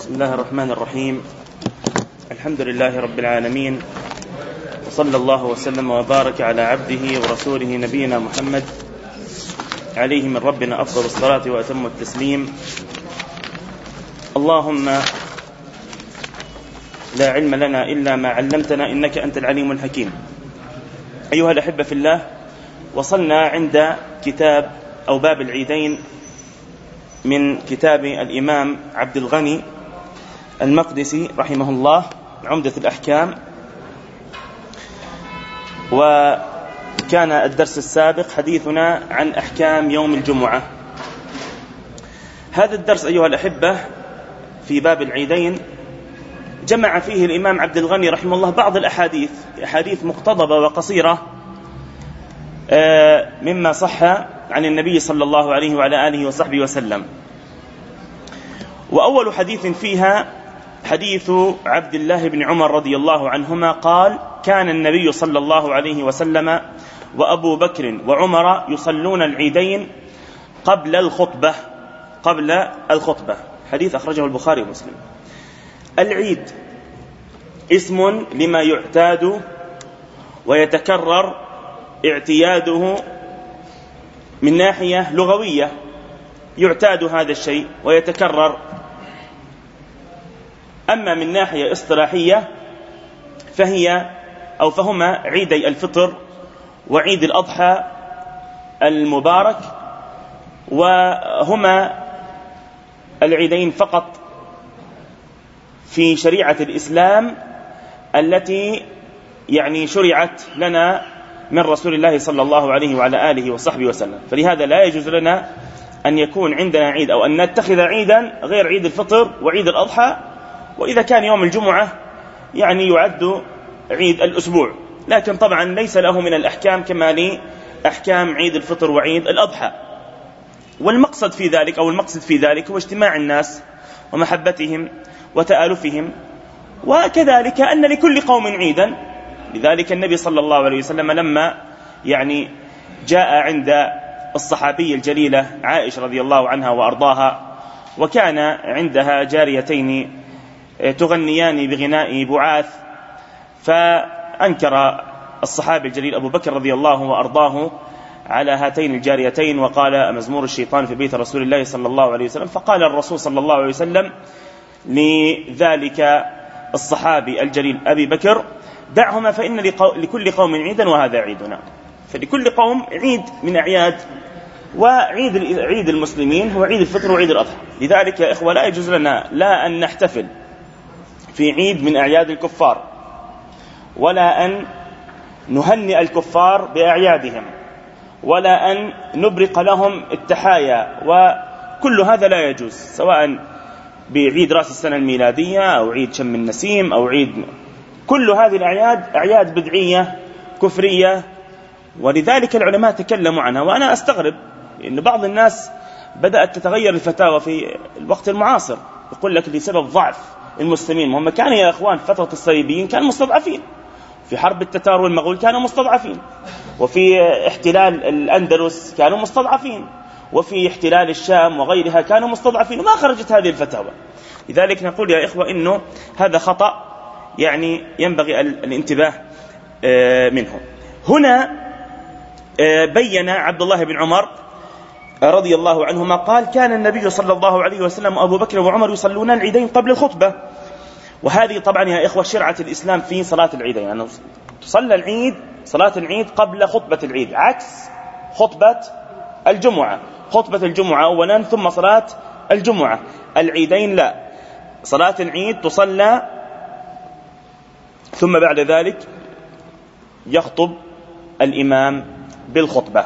بسم الله الرحمن الرحيم. الحمد لله رب العالمين، وصلى الله وسلم وبارك على عبده ورسوله نبينا محمد عليه من ربنا أفضل الصلاة وأتم التسليم. اللهم لا علم لنا إلا ما علمتنا إنك أنت العليم الحكيم. أيها الأحبة في الله، وصلنا عند كتاب أو باب العيدين من كتاب الإمام عبد الغني المقدسي رحمه الله، عمدة الأحكام. وكان الدرس السابق حديثنا عن أحكام يوم الجمعة. هذا الدرس أيها الأحبة في باب العيدين جمع فيه الإمام عبد الغني رحمه الله بعض الأحاديث مقتضبة وقصيرة مما صح عن النبي صلى الله عليه وعلى آله وصحبه وسلم. وأول حديث فيها حديث عبد الله بن عمر رضي الله عنهما قال: كان النبي صلى الله عليه وسلم وأبو بكر وعمر يصلون العيدين قبل الخطبة. حديث أخرجه البخاري ومسلم. العيد اسم لما يعتاد ويتكرر اعتياده من ناحية لغوية، يعتاد هذا الشيء ويتكرر. أما من ناحية اصطلاحية فهما عيدي الفطر وعيد الأضحى المبارك، وهما العيدين فقط في شريعة الإسلام التي شرعت لنا من رسول الله صلى الله عليه وعلى آله وصحبه وسلم. فلهذا لا يجوز لنا أن يكون عندنا عيد أو أن نتخذ عيدا غير عيد الفطر وعيد الأضحى. وإذا كان يوم الجمعة يعد عيد الأسبوع، لكن طبعا ليس له من الأحكام كما لأحكام عيد الفطر وعيد الأضحى. والمقصد في ذلك هو اجتماع الناس ومحبتهم وتآلفهم، وكذلك أن لكل قوم عيدا. لذلك النبي صلى الله عليه وسلم لما جاء عند الصحابية الجليلة عائشة رضي الله عنها وأرضاها، وكان عندها جاريتين تغنيان بغناء بعاث، فأنكر الصحابي الجليل أبو بكر رضي الله وأرضاه على هاتين الجاريتين، وقال: مزمور الشيطان في بيت رسول الله صلى الله عليه وسلم. فقال الرسول صلى الله عليه وسلم لذلك الصحابي الجليل أبي بكر: دعهما فإن لكل قوم عيدا وهذا عيدنا. فلكل قوم عيد من أعياد، وعيد المسلمين هو عيد الفطر وعيد الأضحى. لذلك يا إخوة لا يجوز لنا لا أن نحتفل في عيد من أعياد الكفار، ولا أن نهنئ الكفار بأعيادهم، ولا أن نبرق لهم التحايا، وكل هذا لا يجوز، سواء بعيد رأس السنة الميلادية أو عيد شم النسيم أو عيد. كل هذه الأعياد أعياد بدعية كفرية، ولذلك العلماء تكلموا عنها. وأنا أستغرب إن بعض الناس بدأت تتغير الفتاوى في الوقت المعاصر، يقول لك لسبب ضعف المسلمين. وهم كانوا يا إخوان فترة الصليبيين كانوا مستضعفين، في حرب التتار والمغول كانوا مستضعفين، وفي احتلال الأندلس كانوا مستضعفين، وفي احتلال الشام وغيرها كانوا مستضعفين، وما خرجت هذه الفتاوى. لذلك نقول يا إخوة إنه هذا خطأ ينبغي الانتباه منه. هنا بين عبد الله بن عمر رضي الله عنهما قال: كان النبي صلى الله عليه وسلم وأبو بكر وعمر يصلون العيدين قبل الخطبة. وهذه طبعا يا إخوة شرعة الإسلام في صلاة العيدين، تصلى صلاة العيد قبل خطبة العيد، عكس خطبة الجمعة. خطبة الجمعة أولا ثم صلاة الجمعة. العيدين لا، صلاة العيد تصلى ثم بعد ذلك يخطب الإمام بالخطبة.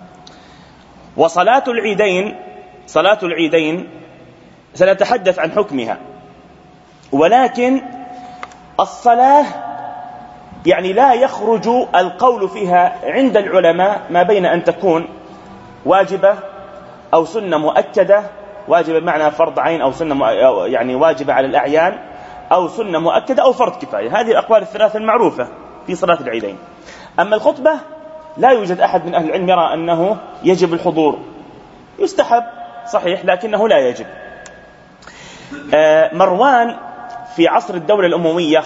وصلاة العيدين سنتحدث عن حكمها، ولكن الصلاة لا يخرج القول فيها عند العلماء ما بين أن تكون واجبة أو سنة مؤكدة. واجبة بمعنى فرض عين، أو سنة واجبة على الأعيان، أو سنة مؤكدة، أو فرض كفاية. هذه الأقوال الثلاثة المعروفة في صلاة العيدين. أما الخطبة لا يوجد أحد من أهل العلم يرى أنه يجب الحضور، يستحب صحيح لكنه لا يجب. مروان في عصر الدولة الأموية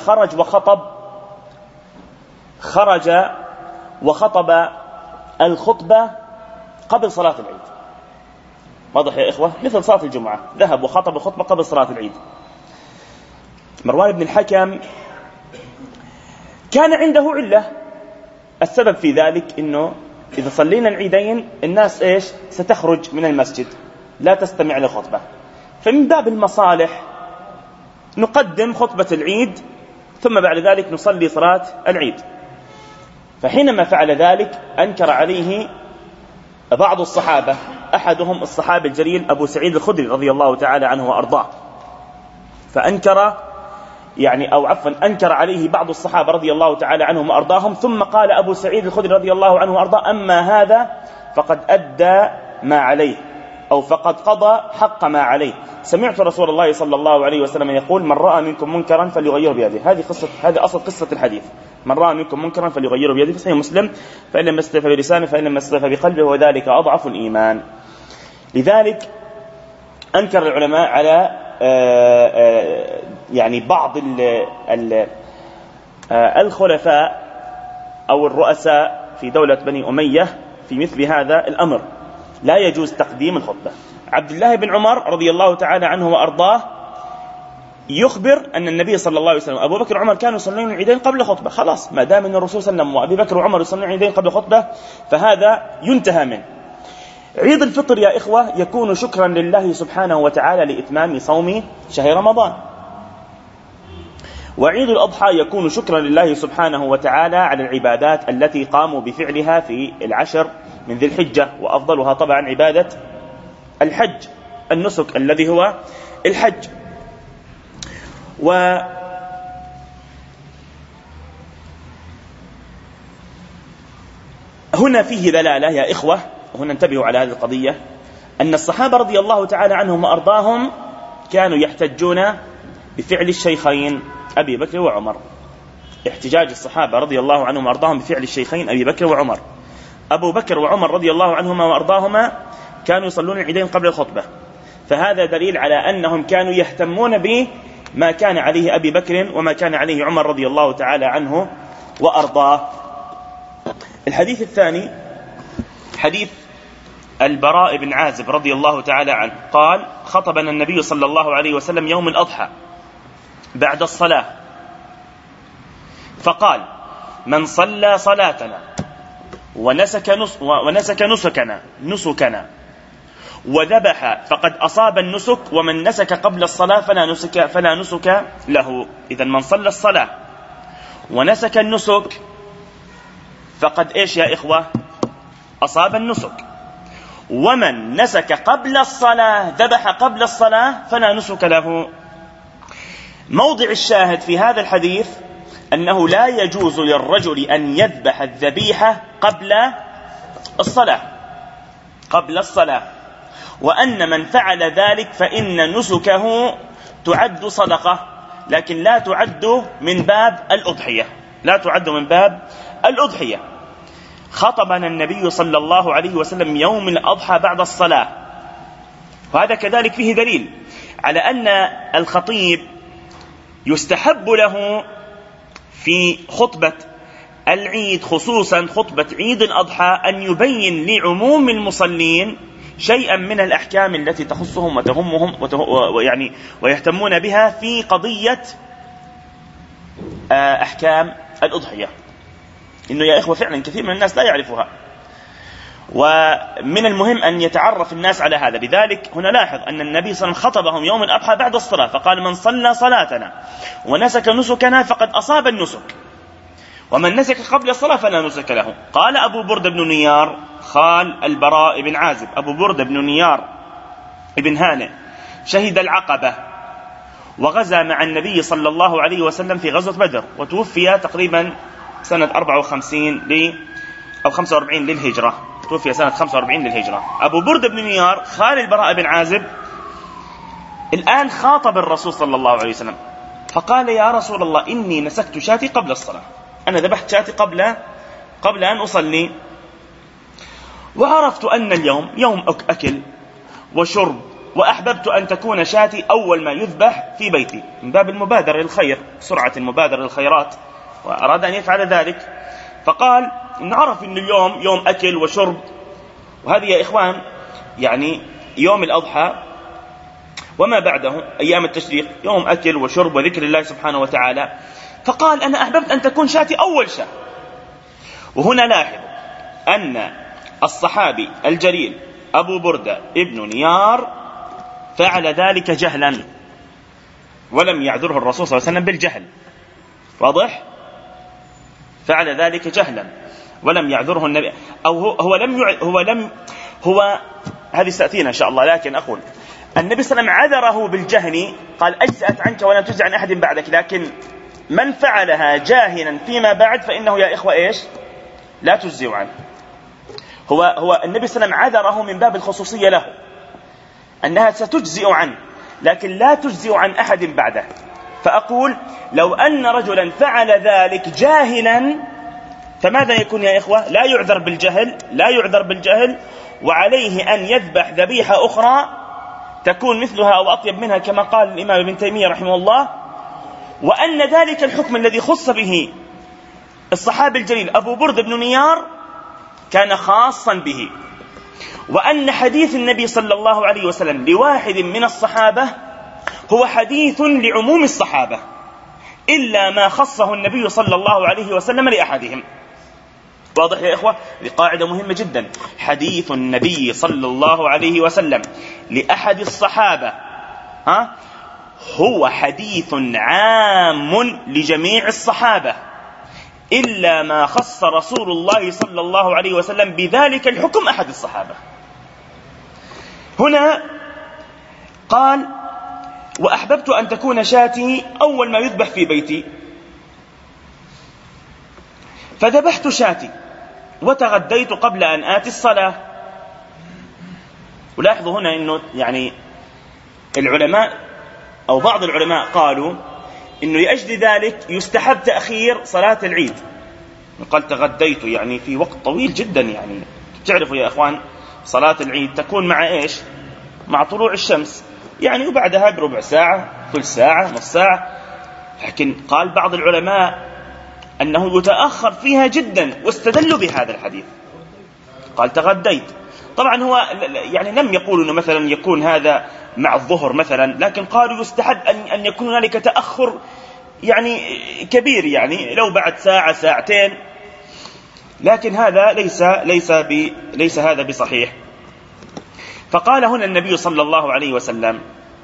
خرج وخطب الخطبة قبل صلاة العيد. واضح يا إخوة؟ مثل صلاة الجمعة، ذهب وخطب الخطبة قبل صلاة العيد. مروان بن الحكم كان عنده علة، السبب في ذلك إنه إذا صلينا العيدين الناس ستخرج من المسجد لا تستمع للخطبة، فمن باب المصالح نقدم خطبة العيد ثم بعد ذلك نصلي صلاة العيد. فحينما فعل ذلك أنكر عليه بعض الصحابة، أحدهم الصحابي الجليل أبو سعيد الخدري رضي الله تعالى عنه وأرضاه، أنكر عليه بعض الصحابة رضي الله تعالى عنهم وأرضاهم، ثم قال أبو سعيد الخدري رضي الله عنه وأرضاه: أما هذا فقد أدى ما عليه، أو فقد قضى حق ما عليه. سمعت رسول الله صلى الله عليه وسلم يقول: من رأى منكم منكرا فليغيره بيده. هذه أصل قصة الحديث: من رأى منكم منكرا فليغيره بيده، في صحيح مسلم: فإن لم يستطع فبلسانه، فإن لم يستطع بقلبه، وذلك أضعف الإيمان. لذلك أنكر العلماء على بعض الخلفاء أو الرؤساء في دولة بني أمية في مثل هذا الأمر، لا يجوز تقديم الخطبة. عبد الله بن عمر رضي الله تعالى عنه وأرضاه يخبر أن النبي صلى الله عليه وسلم أبو بكر وعمر كانوا يصلون العيدين قبل خطبة. خلاص، ما دام أن الرسول صلى الله عليه وسلم وأبي بكر وعمر يصلون العيدين قبل خطبة فهذا ينتهى منه. عيد الفطر يا إخوة يكون شكرا لله سبحانه وتعالى لإتمام صوم شهر رمضان، وعيد الأضحى يكون شكرا لله سبحانه وتعالى على العبادات التي قاموا بفعلها في العشر من ذي الحجة، وأفضلها طبعا عبادة الحج، النسك الذي هو الحج. وهنا فيه دلالة يا إخوة، وهنا انتبهوا على هذه القضية، أن الصحابة رضي الله تعالى عنهم وأرضاهم كانوا يحتجون بفعل الشيخين أبي بكر وعمر. احتجاج الصحابة رضي الله عنهم وأرضاهم بفعل الشيخين أبي بكر وعمر. أبو بكر وعمر رضي الله عنهما وأرضاهما كانوا يصلون العيدين قبل الخطبة، فهذا دليل على أنهم كانوا يهتمون بما كان عليه أبي بكر وما كان عليه عمر رضي الله تعالى عنه وأرضاه. الحديث الثاني حديث البراء بن عازب رضي الله تعالى عنه قال: خطبنا النبي صلى الله عليه وسلم يوم الأضحى بعد الصلاة فقال: من صلى صلاتنا ونسك نسكنا وذبح فقد أصاب النسك، ومن نسك قبل الصلاة فلا نسك له. إذن من صلى الصلاة ونسك النسك فقد يا إخوة أصاب النسك، ومن نسك قبل الصلاة ذبح قبل الصلاة فلا نسك له. موضع الشاهد في هذا الحديث أنه لا يجوز للرجل أن يذبح الذبيحة قبل الصلاة، وأن من فعل ذلك فإن نسكه تعد صدقة، لكن لا تعد من باب الأضحية. خطبنا النبي صلى الله عليه وسلم يوم الأضحى بعد الصلاة، وهذا كذلك فيه دليل على أن الخطيب يستحب له في خطبة العيد، خصوصا خطبة عيد الأضحى، أن يبين لعموم المصلين شيئا من الأحكام التي تخصهم وتهمهم ويهتمون بها في قضية أحكام الأضحية. إنه يا إخوة فعلا كثير من الناس لا يعرفها، ومن المهم أن يتعرف الناس على هذا. بذلك هنا لاحظ أن النبي صلى الله عليه وسلم خطبهم يوم الأضحى بعد الصلاة فقال: من صلى صلاتنا ونسك نسكنا فقد أصاب النسك، ومن نسك قبل الصلاة فلا نسك له. قال أبو بردة بن نيار خال البراء بن عازب، أبو بردة بن نيار ابن هانئ شهد العقبة وغزا مع النبي صلى الله عليه وسلم في غزوة بدر، وتوفي تقريبا سنة 45 للهجرة، توفي سنة 45 للهجرة. أبو بردة بن نيار خال البراء بن عازب الآن خاطب الرسول صلى الله عليه وسلم فقال: يا رسول الله، إني نسكت شاتي قبل الصلاة، أنا ذبحت شاتي قبل أن أصلي، وعرفت أن اليوم يوم أكل وشرب وأحببت أن تكون شاتي أول ما يذبح في بيتي، من باب المبادرة للخير، سرعة المبادرة للخيرات، وأراد أن يفعل ذلك. فقال نعرف أن اليوم يوم أكل وشرب، وهذه يا إخوان يعني يوم الأضحى وما بعده أيام التشريق يوم أكل وشرب وذكر الله سبحانه وتعالى. فقال أنا أحببت أن تكون شاتي أول شاة. وهنا لاحظ أن الصحابي الجليل أبو بردة ابن نيار فعل ذلك جهلا، ولم يعذره الرسول صلى الله عليه وسلم بالجهل. واضح؟ فعل ذلك جهلا ولم يعذره النبي، أو هو هذه ستأتينا إن شاء الله. لكن أقول النبي صلى الله عليه وسلم عذره بالجهل، قال أجزأت عنك ولا تجزي عن أحد بعدك. لكن من فعلها جاهلا فيما بعد فإنه يا إخوة إيش؟ لا تجزي عنه. هو النبي صلى الله عليه وسلم عذره من باب الخصوصية له، أنها ستجزئ عنه لكن لا تجزئ عن أحد بعده. فأقول لو أن رجلا فعل ذلك جاهلا فماذا يكون يا إخوة؟ لا يعذر بالجهل، وعليه أن يذبح ذبيحة أخرى تكون مثلها أو أطيب منها كما قال الإمام ابن تيمية رحمه الله. وأن ذلك الحكم الذي خص به الصحابي الجليل أبو برد بن نيار كان خاصا به، وأن حديث النبي صلى الله عليه وسلم لواحد من الصحابة هو حديث لعموم الصحابة إلا ما خصه النبي صلى الله عليه وسلم لأحدهم. واضح يا إخوة؟ هذه قاعدة مهمة جدا. حديث النبي صلى الله عليه وسلم لأحد الصحابة هو حديث عام لجميع الصحابة إلا ما خص رسول الله صلى الله عليه وسلم بذلك الحكم أحد الصحابة. هنا قال وأحببت أن تكون شاتي أول ما يذبح في بيتي، فذبحت شاتي وتغديت قبل أن آتي الصلاة. ولاحظوا هنا أنه يعني العلماء أو بعض العلماء قالوا أنه لأجل ذلك يستحب تأخير صلاة العيد. قال تغديت يعني في وقت طويل جدا، يعني تعرفوا يا أخوان صلاة العيد تكون مع إيش؟ مع طلوع الشمس يعني، وبعدها بربع ساعة ثلث ساعة نص ساعة. لكن قال بعض العلماء أنه يتأخر فيها جدا واستدلوا بهذا الحديث. قال تغديت. طبعا هو يعني لم يقول أنه مثلا يكون هذا مع الظهر مثلا، لكن قالوا يستحب أن يكون هنالك تأخر يعني كبير، يعني لو بعد ساعة ساعتين. لكن هذا ليس هذا بصحيح. فقال هنا النبي صلى الله عليه وسلم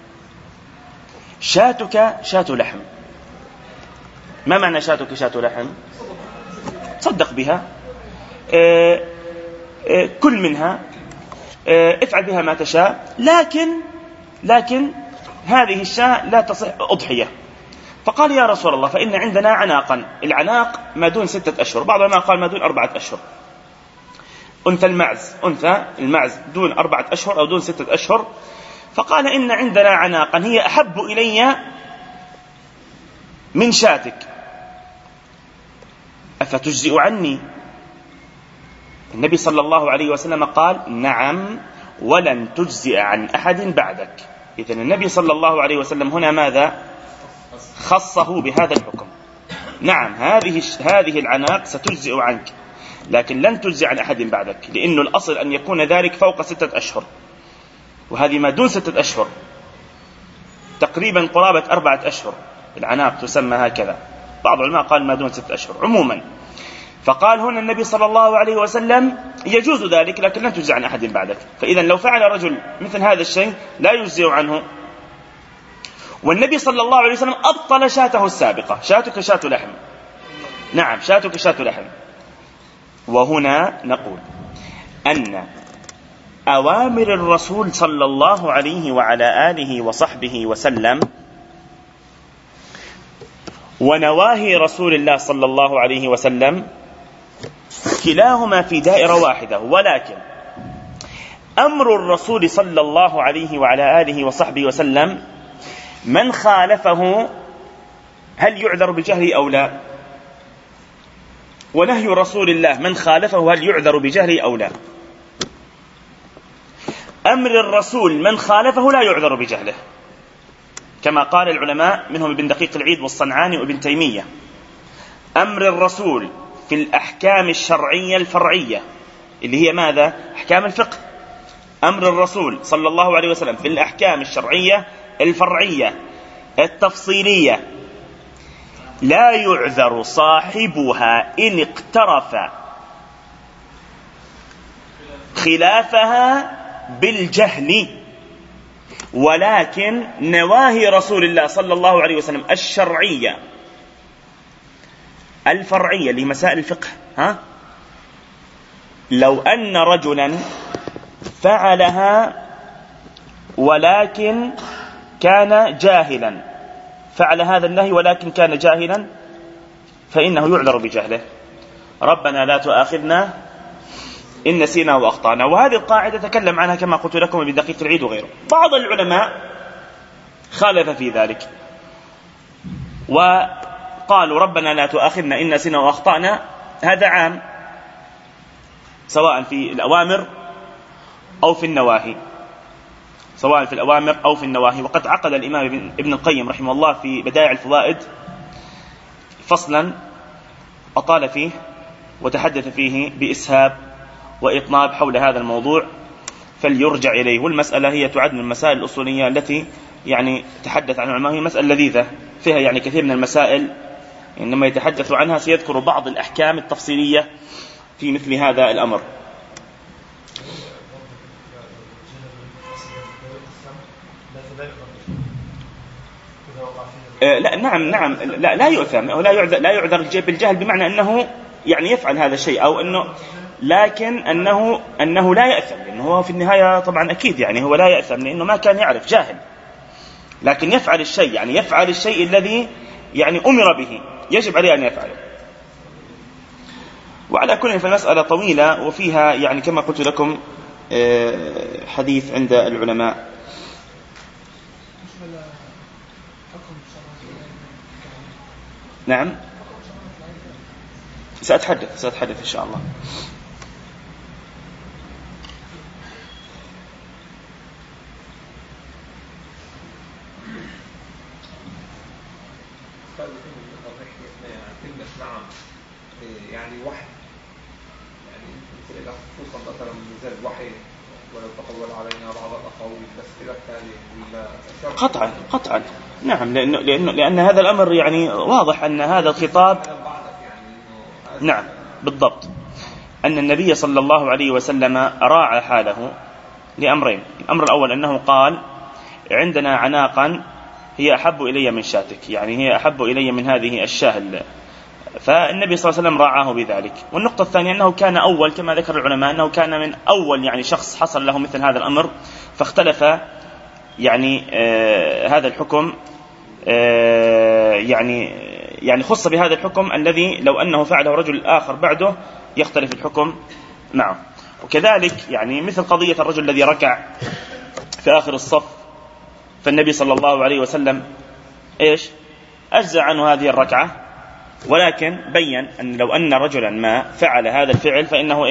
شاتك شات لحم. ما معنى شاتك شات لحم؟ تصدق بها، كل منها، افعل بها ما تشاء، لكن هذه الشاة لا تصح أضحية. فقال يا رسول الله فإن عندنا عناقا، العناق ما دون 6 أشهر، بعض ما قال ما دون 4 أشهر. أنثى المعز دون 4 أشهر أو دون 6 أشهر. فقال إن عندنا عناقا هي أحب إلي من شاتك أفتجزئ عني؟ النبي صلى الله عليه وسلم قال نعم ولن تجزئ عن أحد بعدك. إذن النبي صلى الله عليه وسلم هنا ماذا؟ خصه بهذا الحكم. نعم هذه العناق ستجزئ عنك لكن لن تجزئ عن أحد بعدك، لأنه الأصل أن يكون ذلك فوق 6 أشهر، وهذه ما دون 6 أشهر تقريبا قرابة 4 أشهر. العناق تسمى هكذا، بعض العلماء قال ما دون 6 أشهر عموما. فقال هنا النبي صلى الله عليه وسلم يجوز ذلك لكن لن تجزئ عن أحد بعدك. فإذا لو فعل رجل مثل هذا الشيء لا يجزئ عنه. والنبي صلى الله عليه وسلم أبطل شاته السابقة، شاتك شات لحم. نعم شاتك شات لحم. وهنا نقول أن أوامر الرسول صلى الله عليه وعلى آله وصحبه وسلم ونواهي رسول الله صلى الله عليه وسلم كلاهما في دائرة واحدة، ولكن أمر الرسول صلى الله عليه وعلى آله وصحبه وسلم من خالفه هل يعذر بجهله أو لا؟ ونهي رسول الله من خالفه هل يعذر بجهله أو لا؟ أمر الرسول من خالفه لا يعذر بجهله، كما قال العلماء منهم ابن دقيق العيد والصنعاني وابن تيمية. أمر الرسول في الأحكام الشرعية الفرعية اللي هي ماذا؟ أحكام الفقه. أمر الرسول صلى الله عليه وسلم في الأحكام الشرعية الفرعية التفصيلية لا يعذر صاحبها إن اقترف خلافها بالجهل، ولكن نواهي رسول الله صلى الله عليه وسلم الشرعية الفرعية لمسائل الفقه، لو أن رجلا فعلها ولكن كان جاهلا، فعل هذا النهي ولكن كان جاهلا، فإنه يعذر بجهله. ربنا لا تؤاخذنا إن نسينا وأخطأنا. وهذه القاعدة تكلم عنها كما قلت لكم ابن دقيق العيد وغيره. بعض العلماء خالف في ذلك وقالوا ربنا لا تؤاخذنا إن نسينا وأخطأنا هذا عام سواء في الأوامر أو في النواهي، سواء في الأوامر أو في النواهي. وقد عقد الإمام ابن القيم رحمه الله في بدائع الفوائد فصلا أطال فيه وتحدث فيه بإسهاب وإطناب حول هذا الموضوع، فليرجع إليه. والمسألة هي تعد من المسائل الأصولية التي يعني تحدث عن العلماء، هي مسألة لذيذة فيها يعني كثير من المسائل إنما يتحدث عنها سيذكر بعض الأحكام التفصيلية في مثل هذا الأمر. لا نعم لا يؤثم، لا يعذر بالجهل، بمعنى أنه يعني يفعل هذا الشيء أو أنه، لكن أنه لا يأثم، لأنه هو في النهاية طبعا أكيد يعني هو لا يأثم لأنه ما كان يعرف جاهل، لكن يفعل الشيء يعني يفعل الشيء الذي يعني أمر به يجب عليه أن يفعله. وعلى كل فالمسألة طويلة وفيها يعني كما قلت لكم حديث عند العلماء. نعم سأتحدث إن شاء الله. يعني وحي يعني خصوصا مثلا نزال وحي ولو تقول علينا بعض الأقاويل بس كده قطعا نعم، لأن هذا الأمر يعني واضح أن هذا الخطاب نعم بالضبط، أن النبي صلى الله عليه وسلم راعى حاله لأمرين. الأمر الأول أنه قال عندنا عناقا هي أحب إلي من شاتك، يعني هي أحب إلي من هذه الشاه، فالنبي صلى الله عليه وسلم راعاه بذلك. والنقطة الثانية أنه كان أول كما ذكر العلماء أنه كان من أول يعني شخص حصل له مثل هذا الأمر، فاختلف يعني هذا الحكم يعني خص بهذا الحكم الذي لو أنه فعله رجل آخر بعده يختلف الحكم معه. وكذلك يعني مثل قضية الرجل الذي ركع في آخر الصف، فالنبي صلى الله عليه وسلم أجزى عنه هذه الركعة، ولكن بين أن لو أن رجلا ما فعل هذا الفعل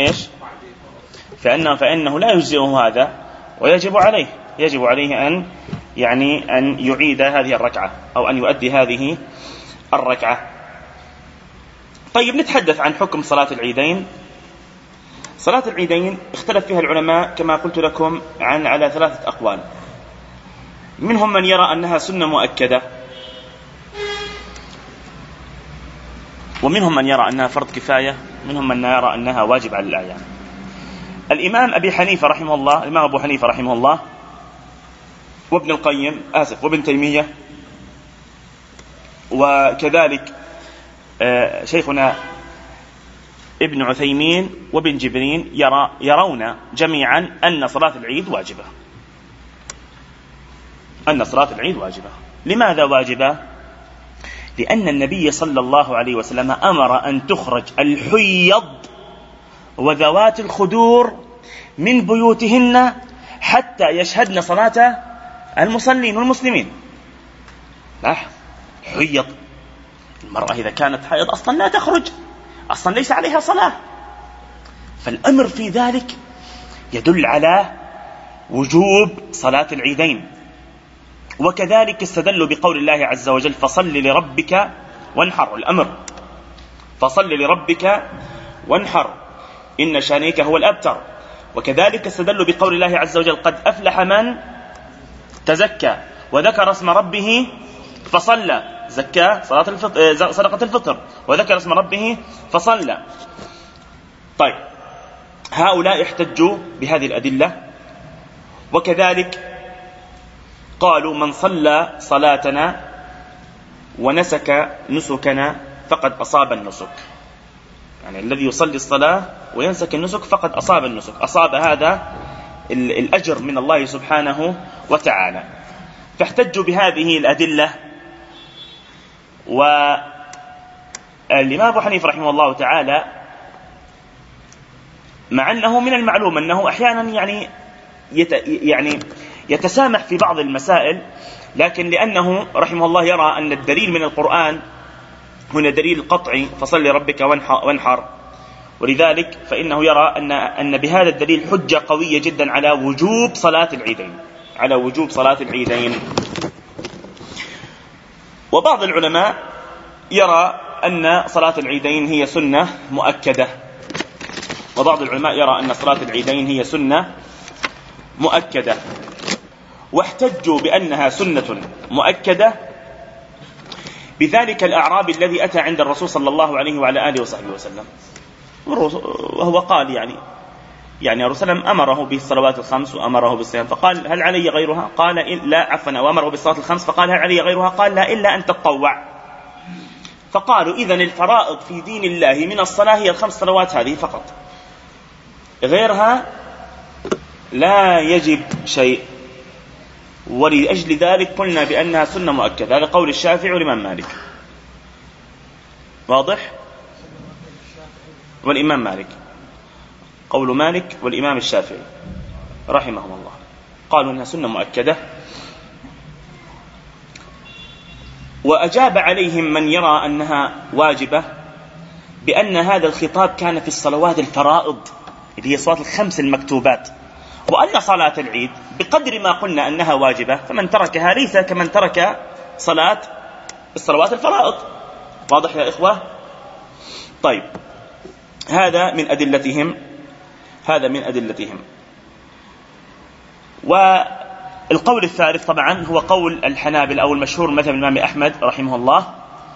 فإنه لا يجزئه هذا، ويجب عليه أن يعيد هذه الركعة أو أن يؤدي هذه الركعة. طيب نتحدث عن حكم صلاة العيدين. صلاة العيدين اختلف فيها العلماء كما قلت لكم على 3 أقوال. منهم من يرى أنها سنة مؤكدة، ومنهم من يرى أنها فرض كفاية، منهم من يرى أنها واجب على الأعيان. الإمام أبو حنيفة رحمه الله وابن القيم وابن تيمية وكذلك شيخنا ابن عثيمين وابن جبرين يرون جميعا أن صلاة العيد واجبة. لماذا واجبة؟ لأن النبي صلى الله عليه وسلم أمر أن تخرج الحيض وذوات الخدور من بيوتهن حتى يشهدن صلاة المصلين والمسلمين. حيض المرأة إذا كانت حائض أصلا لا تخرج، أصلا ليس عليها صلاة، فالأمر في ذلك يدل على وجوب صلاة العيدين. وكذلك استدلوا بقول الله عز وجل فصل لربك وانحر، الأمر فصل لربك وانحر إن شانئك هو الأبتر. وكذلك استدلوا بقول الله عز وجل قد أفلح من تزكى وذكر اسم ربه فصلى، زكى صدقة الفطر وذكر اسم ربه فصلى. طيب هؤلاء احتجوا بهذه الأدلة، وكذلك قالوا من صلى صلاتنا ونسك نسكنا فقد أصاب النسك، يعني الذي يصلي الصلاة وينسك النسك فقد أصاب النسك، أصاب هذا الأجر من الله سبحانه وتعالى. فاحتجوا بهذه الأدلة. والإمام أبو حنيفة رحمه الله تعالى مع أنه من المعلوم أنه أحيانا يعني يتسامح في بعض المسائل، لكن لأنه رحمه الله يرى أن الدليل من القرآن هنا دليل قطعي فصل لربك وانحر، ولذلك فإنه يرى أن بهذا الدليل حجة قوية جدا على وجوب صلاة العيدين، على وجوب صلاة العيدين. وبعض العلماء يرى أن صلاة العيدين هي سنة مؤكدة، وبعض العلماء يرى أن صلاة العيدين هي سنة مؤكدة، واحتجوا بأنها سنة مؤكدة بذلك الأعرابي الذي أتى عند الرسول صلى الله عليه وعلى آله وصحبه وسلم، وهو قال يعني الرسول أمره بالصلوات الخمس وأمره بالصيام، فقال هل علي غيرها؟ قال لا، عفوا، وأمره بالصلاة الخمس فقال هل علي غيرها؟ قال لا إلا أن تتطوع. فقالوا إذن الفرائض في دين الله من الصلاة هي الخمس صلوات هذه فقط، غيرها لا يجب شيء، ولأجل ذلك قلنا بأنها سنة مؤكدة. هذا قول الشافعي والإمام مالك، واضح؟ والإمام مالك، قول مالك والإمام الشافعي رحمهم الله قالوا أنها سنة مؤكدة. وأجاب عليهم من يرى أنها واجبة بأن هذا الخطاب كان في الصلوات الفرائض اللي هي صلاة الخمس المكتوبات، وأن صلاة العيد بقدر ما قلنا أنها واجبة فمن تركها ليس كمن ترك صلاة الصلوات الفرائض. واضح يا إخوة؟ طيب هذا من أدلتهم. والقول الثالث طبعا هو قول الحنابلة أو المشهور مثل الإمام أحمد رحمه الله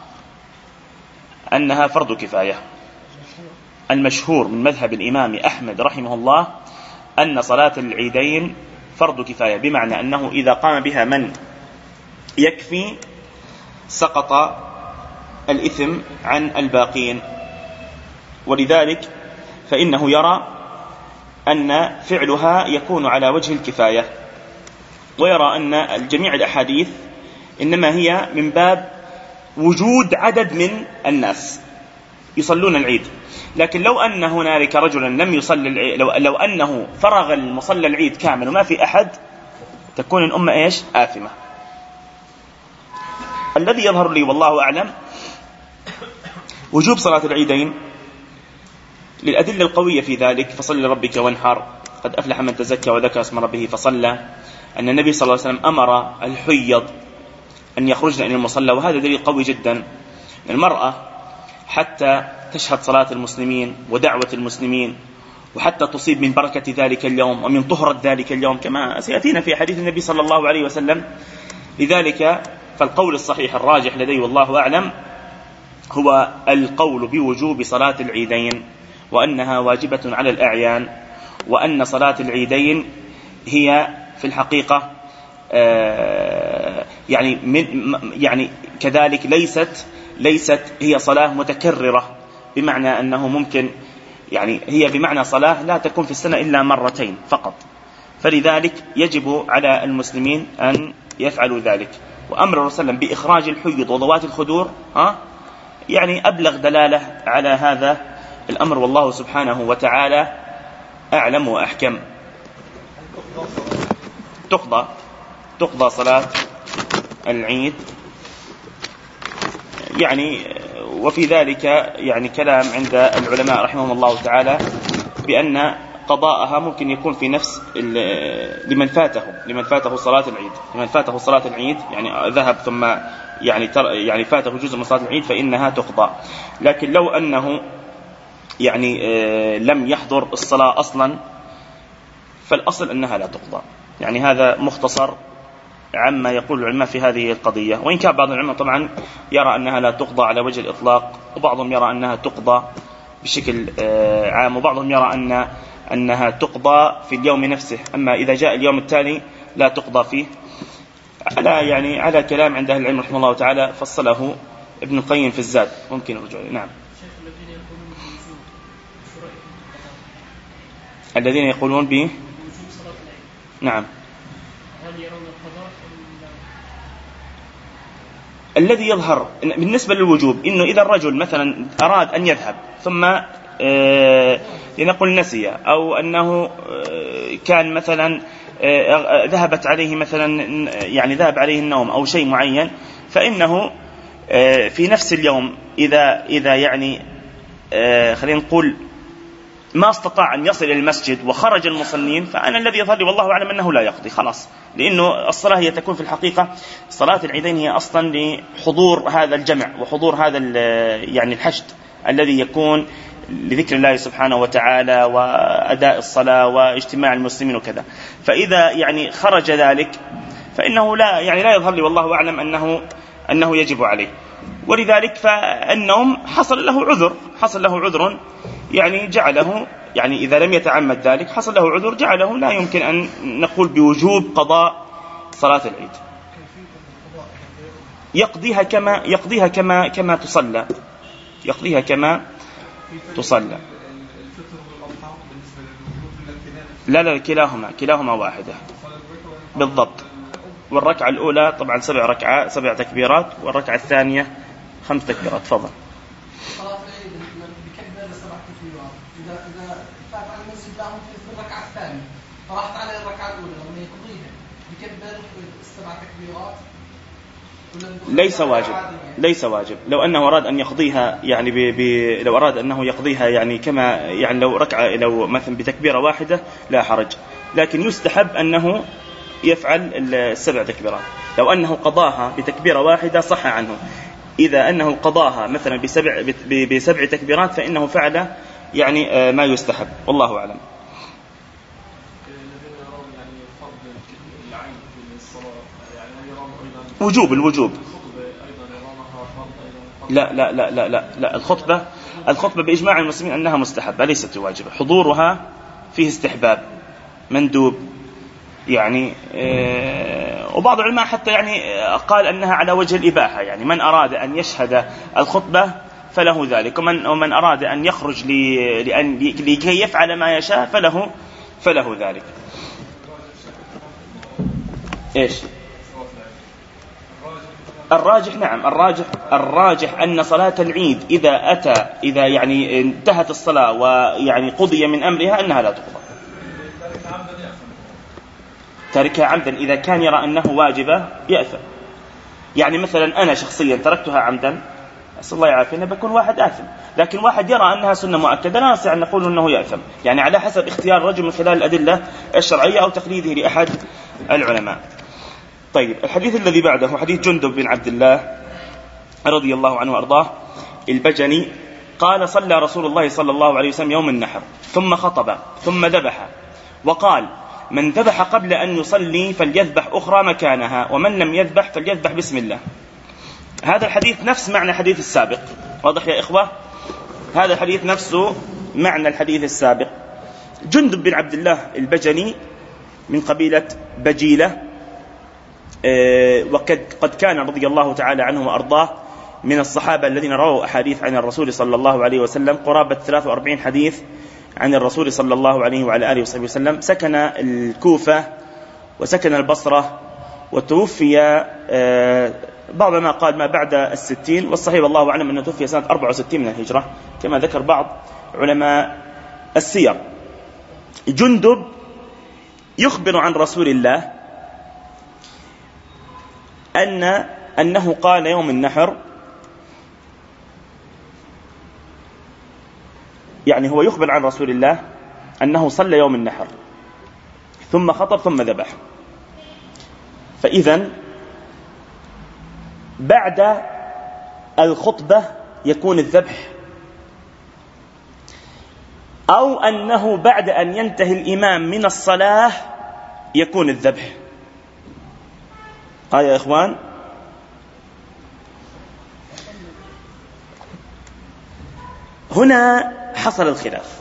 أنها فرض كفاية. المشهور من مذهب الإمام أحمد رحمه الله أن صلاة العيدين فرض كفاية، بمعنى أنه إذا قام بها من يكفي سقط الإثم عن الباقين. ولذلك فإنه يرى أن فعلها يكون على وجه الكفاية، ويرى أن جميع الأحاديث إنما هي من باب وجود عدد من الناس يصلون العيد. لكن لو أن هنالك رجلا لم يصلي العيد، لو أنه فرغ المصلى العيد كامل وما في أحد، تكون الأمة إيش؟ آثمة. الذي يظهر لي والله أعلم وجوب صلاة العيدين للأدلة القوية في ذلك، فصل لربك وانحر، قد أفلح من تزكى وذكر اسم ربه فصلى، أن النبي صلى الله عليه وسلم أمر الحيض أن يخرجن إلى المصلى، وهذا دليل قوي جدا. المرأة حتى تشهد صلاة المسلمين ودعوة المسلمين، وحتى تصيب من بركة ذلك اليوم ومن طهرة ذلك اليوم كما سيأتينا في حديث النبي صلى الله عليه وسلم. لذلك فالقول الصحيح الراجح لدي والله أعلم هو القول بوجوب صلاة العيدين، وأنها واجبة على الأعيان، وأن صلاة العيدين هي في الحقيقة يعني كذلك ليست هي صلاة متكررة، بمعنى أنه ممكن يعني هي بمعنى صلاة لا تكون في السنة إلا مرتين فقط، فلذلك يجب على المسلمين أن يفعلوا ذلك. وأمر الرسول صلى الله عليه وسلم بإخراج الحيض وضوات الخدور يعني أبلغ دلالة على هذا الأمر، والله سبحانه وتعالى أعلم وأحكم. تقضى صلاة العيد يعني، وفي ذلك يعني كلام عند العلماء رحمهم الله تعالى بأن قضاءها ممكن يكون في نفس لمن فاته صلاة العيد، لمن فاته صلاة العيد يعني ذهب ثم يعني فاته جزء من صلاة العيد فإنها تقضى. لكن لو أنه يعني لم يحضر الصلاة أصلا فالأصل أنها لا تقضى. يعني هذا مختصر عما يقول العلماء في هذه القضية، وإن كان بعض العلماء طبعا يرى أنها لا تقضى على وجه الإطلاق، وبعضهم يرى أنها تقضى بشكل عام، وبعضهم يرى أنها تقضى في اليوم نفسه، أما إذا جاء اليوم التالي لا تقضى فيه، على كلام عند أهل العلم رحمه الله تعالى فصله ابن القيم في الزاد. ممكن الرجوع. نعم. الذين يقولون به نعم. الذي يظهر بالنسبة للوجوب إنه إذا الرجل مثلا أراد أن يذهب ثم لنقل نسي، أو أنه كان مثلا ذهبت عليه مثلا يعني ذهب عليه النوم أو شيء معين، فإنه في نفس اليوم إذا يعني خلينا نقول ما استطاع أن يصل إلى المسجد وخرج المصلين، فأنا الذي يظهر لي والله أعلم أنه لا يقضي خلاص، لأنه الصلاة هي تكون في الحقيقة صلاة العيدين هي أصلا لحضور هذا الجمع وحضور هذا يعني الحشد الذي يكون لذكر الله سبحانه وتعالى وأداء الصلاة واجتماع المسلمين وكذا. فإذا يعني خرج ذلك فإنه لا يظهر لي والله أعلم أنه يجب عليه. ولذلك فالنوم حصل له عذر يعني جعله، يعني إذا لم يتعمد ذلك حصل له عذر جعله لا يمكن أن نقول بوجوب قضاء صلاة العيد. يقضيها كما تصلى، يقضيها كما تصلى. لا كلاهما واحدة بالضبط. والركعة الأولى طبعا 7 تكبيرات، والركعة الثانية 5 تكبيرات. تفضل. راحت على الركعة الأولى لما يقضيها بكبر 7 تكبيرات ليس واجب. لو أنه أراد أن يقضيها يعني لو أراد أنه يقضيها يعني كما يعني لو مثلا بتكبيرة واحدة لا حرج، لكن يستحب أنه يفعل 7 تكبيرات. لو أنه قضاها بتكبيرة واحدة صح عنه، إذا أنه قضاها مثلا ب7 تكبيرات فإنه فعل يعني ما يستحب، والله أعلم. الوجوب لا الخطبة بإجماع المسلمين أنها مستحبة ليست واجبة، حضورها فيه استحباب مندوب يعني. وبعض العلماء حتى يعني قال أنها على وجه الإباحة، يعني من أراد أن يشهد الخطبة فله ذلك، ومن أراد أن يخرج لكي يفعل ما يشاء فله ذلك. إيش الراجح؟ نعم الراجح أن صلاة العيد إذا يعني انتهت الصلاة ويعني قضي من أمرها أنها لا تقضى. تركها عمدا إذا كان يرى أنه واجبة يأثم. يعني مثلا أنا شخصيا تركتها عمدا أسأل الله يعافينا بكون واحد آثم، لكن واحد يرى أنها سنة مؤكدة لا نستطيع أن نقول أنه يأثم، يعني على حسب اختيار الرجل من خلال الأدلة الشرعية أو تقليده لأحد العلماء. طيب الحديث الذي بعده حديث جندب بن عبد الله رضي الله عنه وأرضاه البجني قال: صلى رسول الله صلى الله عليه وسلم يوم النحر ثم خطب ثم ذبح وقال: من ذبح قبل أن يصلي فليذبح أخرى مكانها، ومن لم يذبح فليذبح بسم الله. هذا الحديث نفس معنى الحديث السابق، واضح يا إخوة؟ هذا الحديث نفسه معنى الحديث السابق. جندب بن عبد الله البجني من قبيلة بجيلة، وقد كان رضي الله تعالى عنه وأرضاه من الصحابة الذين رووا أحاديث عن الرسول صلى الله عليه وسلم، قرابة 43 حديث عن الرسول صلى الله عليه وعلى آله وصحبه وسلم. سكن الكوفة وسكن البصرة، وتوفي بعض ما قال ما بعد 60، والصحيح والله أعلم أنه توفي سنة 64 من الهجرة كما ذكر بعض علماء السير. جندب يخبر عن رسول الله أنه قال يوم النحر، يعني هو يخبر عن رسول الله أنه صلى يوم النحر ثم خطب ثم ذبح، فإذا بعد الخطبة يكون الذبح، أو أنه بعد أن ينتهي الإمام من الصلاة يكون الذبح. يا إخوان، هنا حصل الخلاف.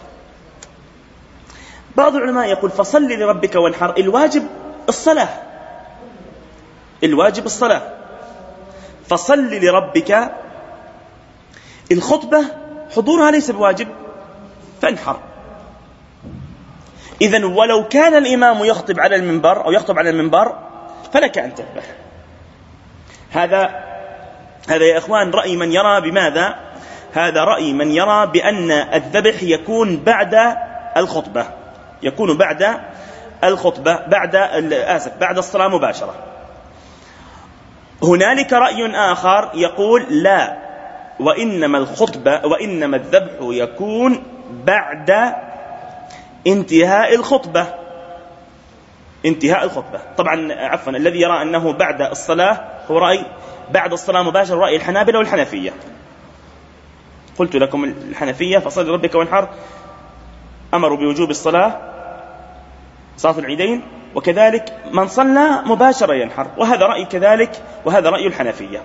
بعض العلماء يقول فصل لربك وانحر، الواجب الصلاة، الواجب الصلاة، فصل لربك. الخطبة حضورها ليس بواجب فانحر. إذن ولو كان الإمام يخطب على المنبر أو يخطب على المنبر فلك أن تذبح. هذا يا إخوان رأي من يرى بماذا؟ هذا رأي من يرى بأن الذبح يكون بعد الخطبة، يكون بعد الخطبة، بعد الصلاة مباشرة. هنالك رأي آخر يقول لا، وإنما الذبح يكون بعد انتهاء الخطبة. طبعا عفوا، الذي يرى أنه بعد الصلاة هو رأي بعد الصلاة مباشرة، رأي الحنابلة والحنفية. قلت لكم الحنفية فصل ربك وانحر أمروا بوجوب الصلاة صلاة العيدين، وكذلك من صلى مباشرة ينحر، وهذا رأي كذلك، وهذا رأي الحنفية.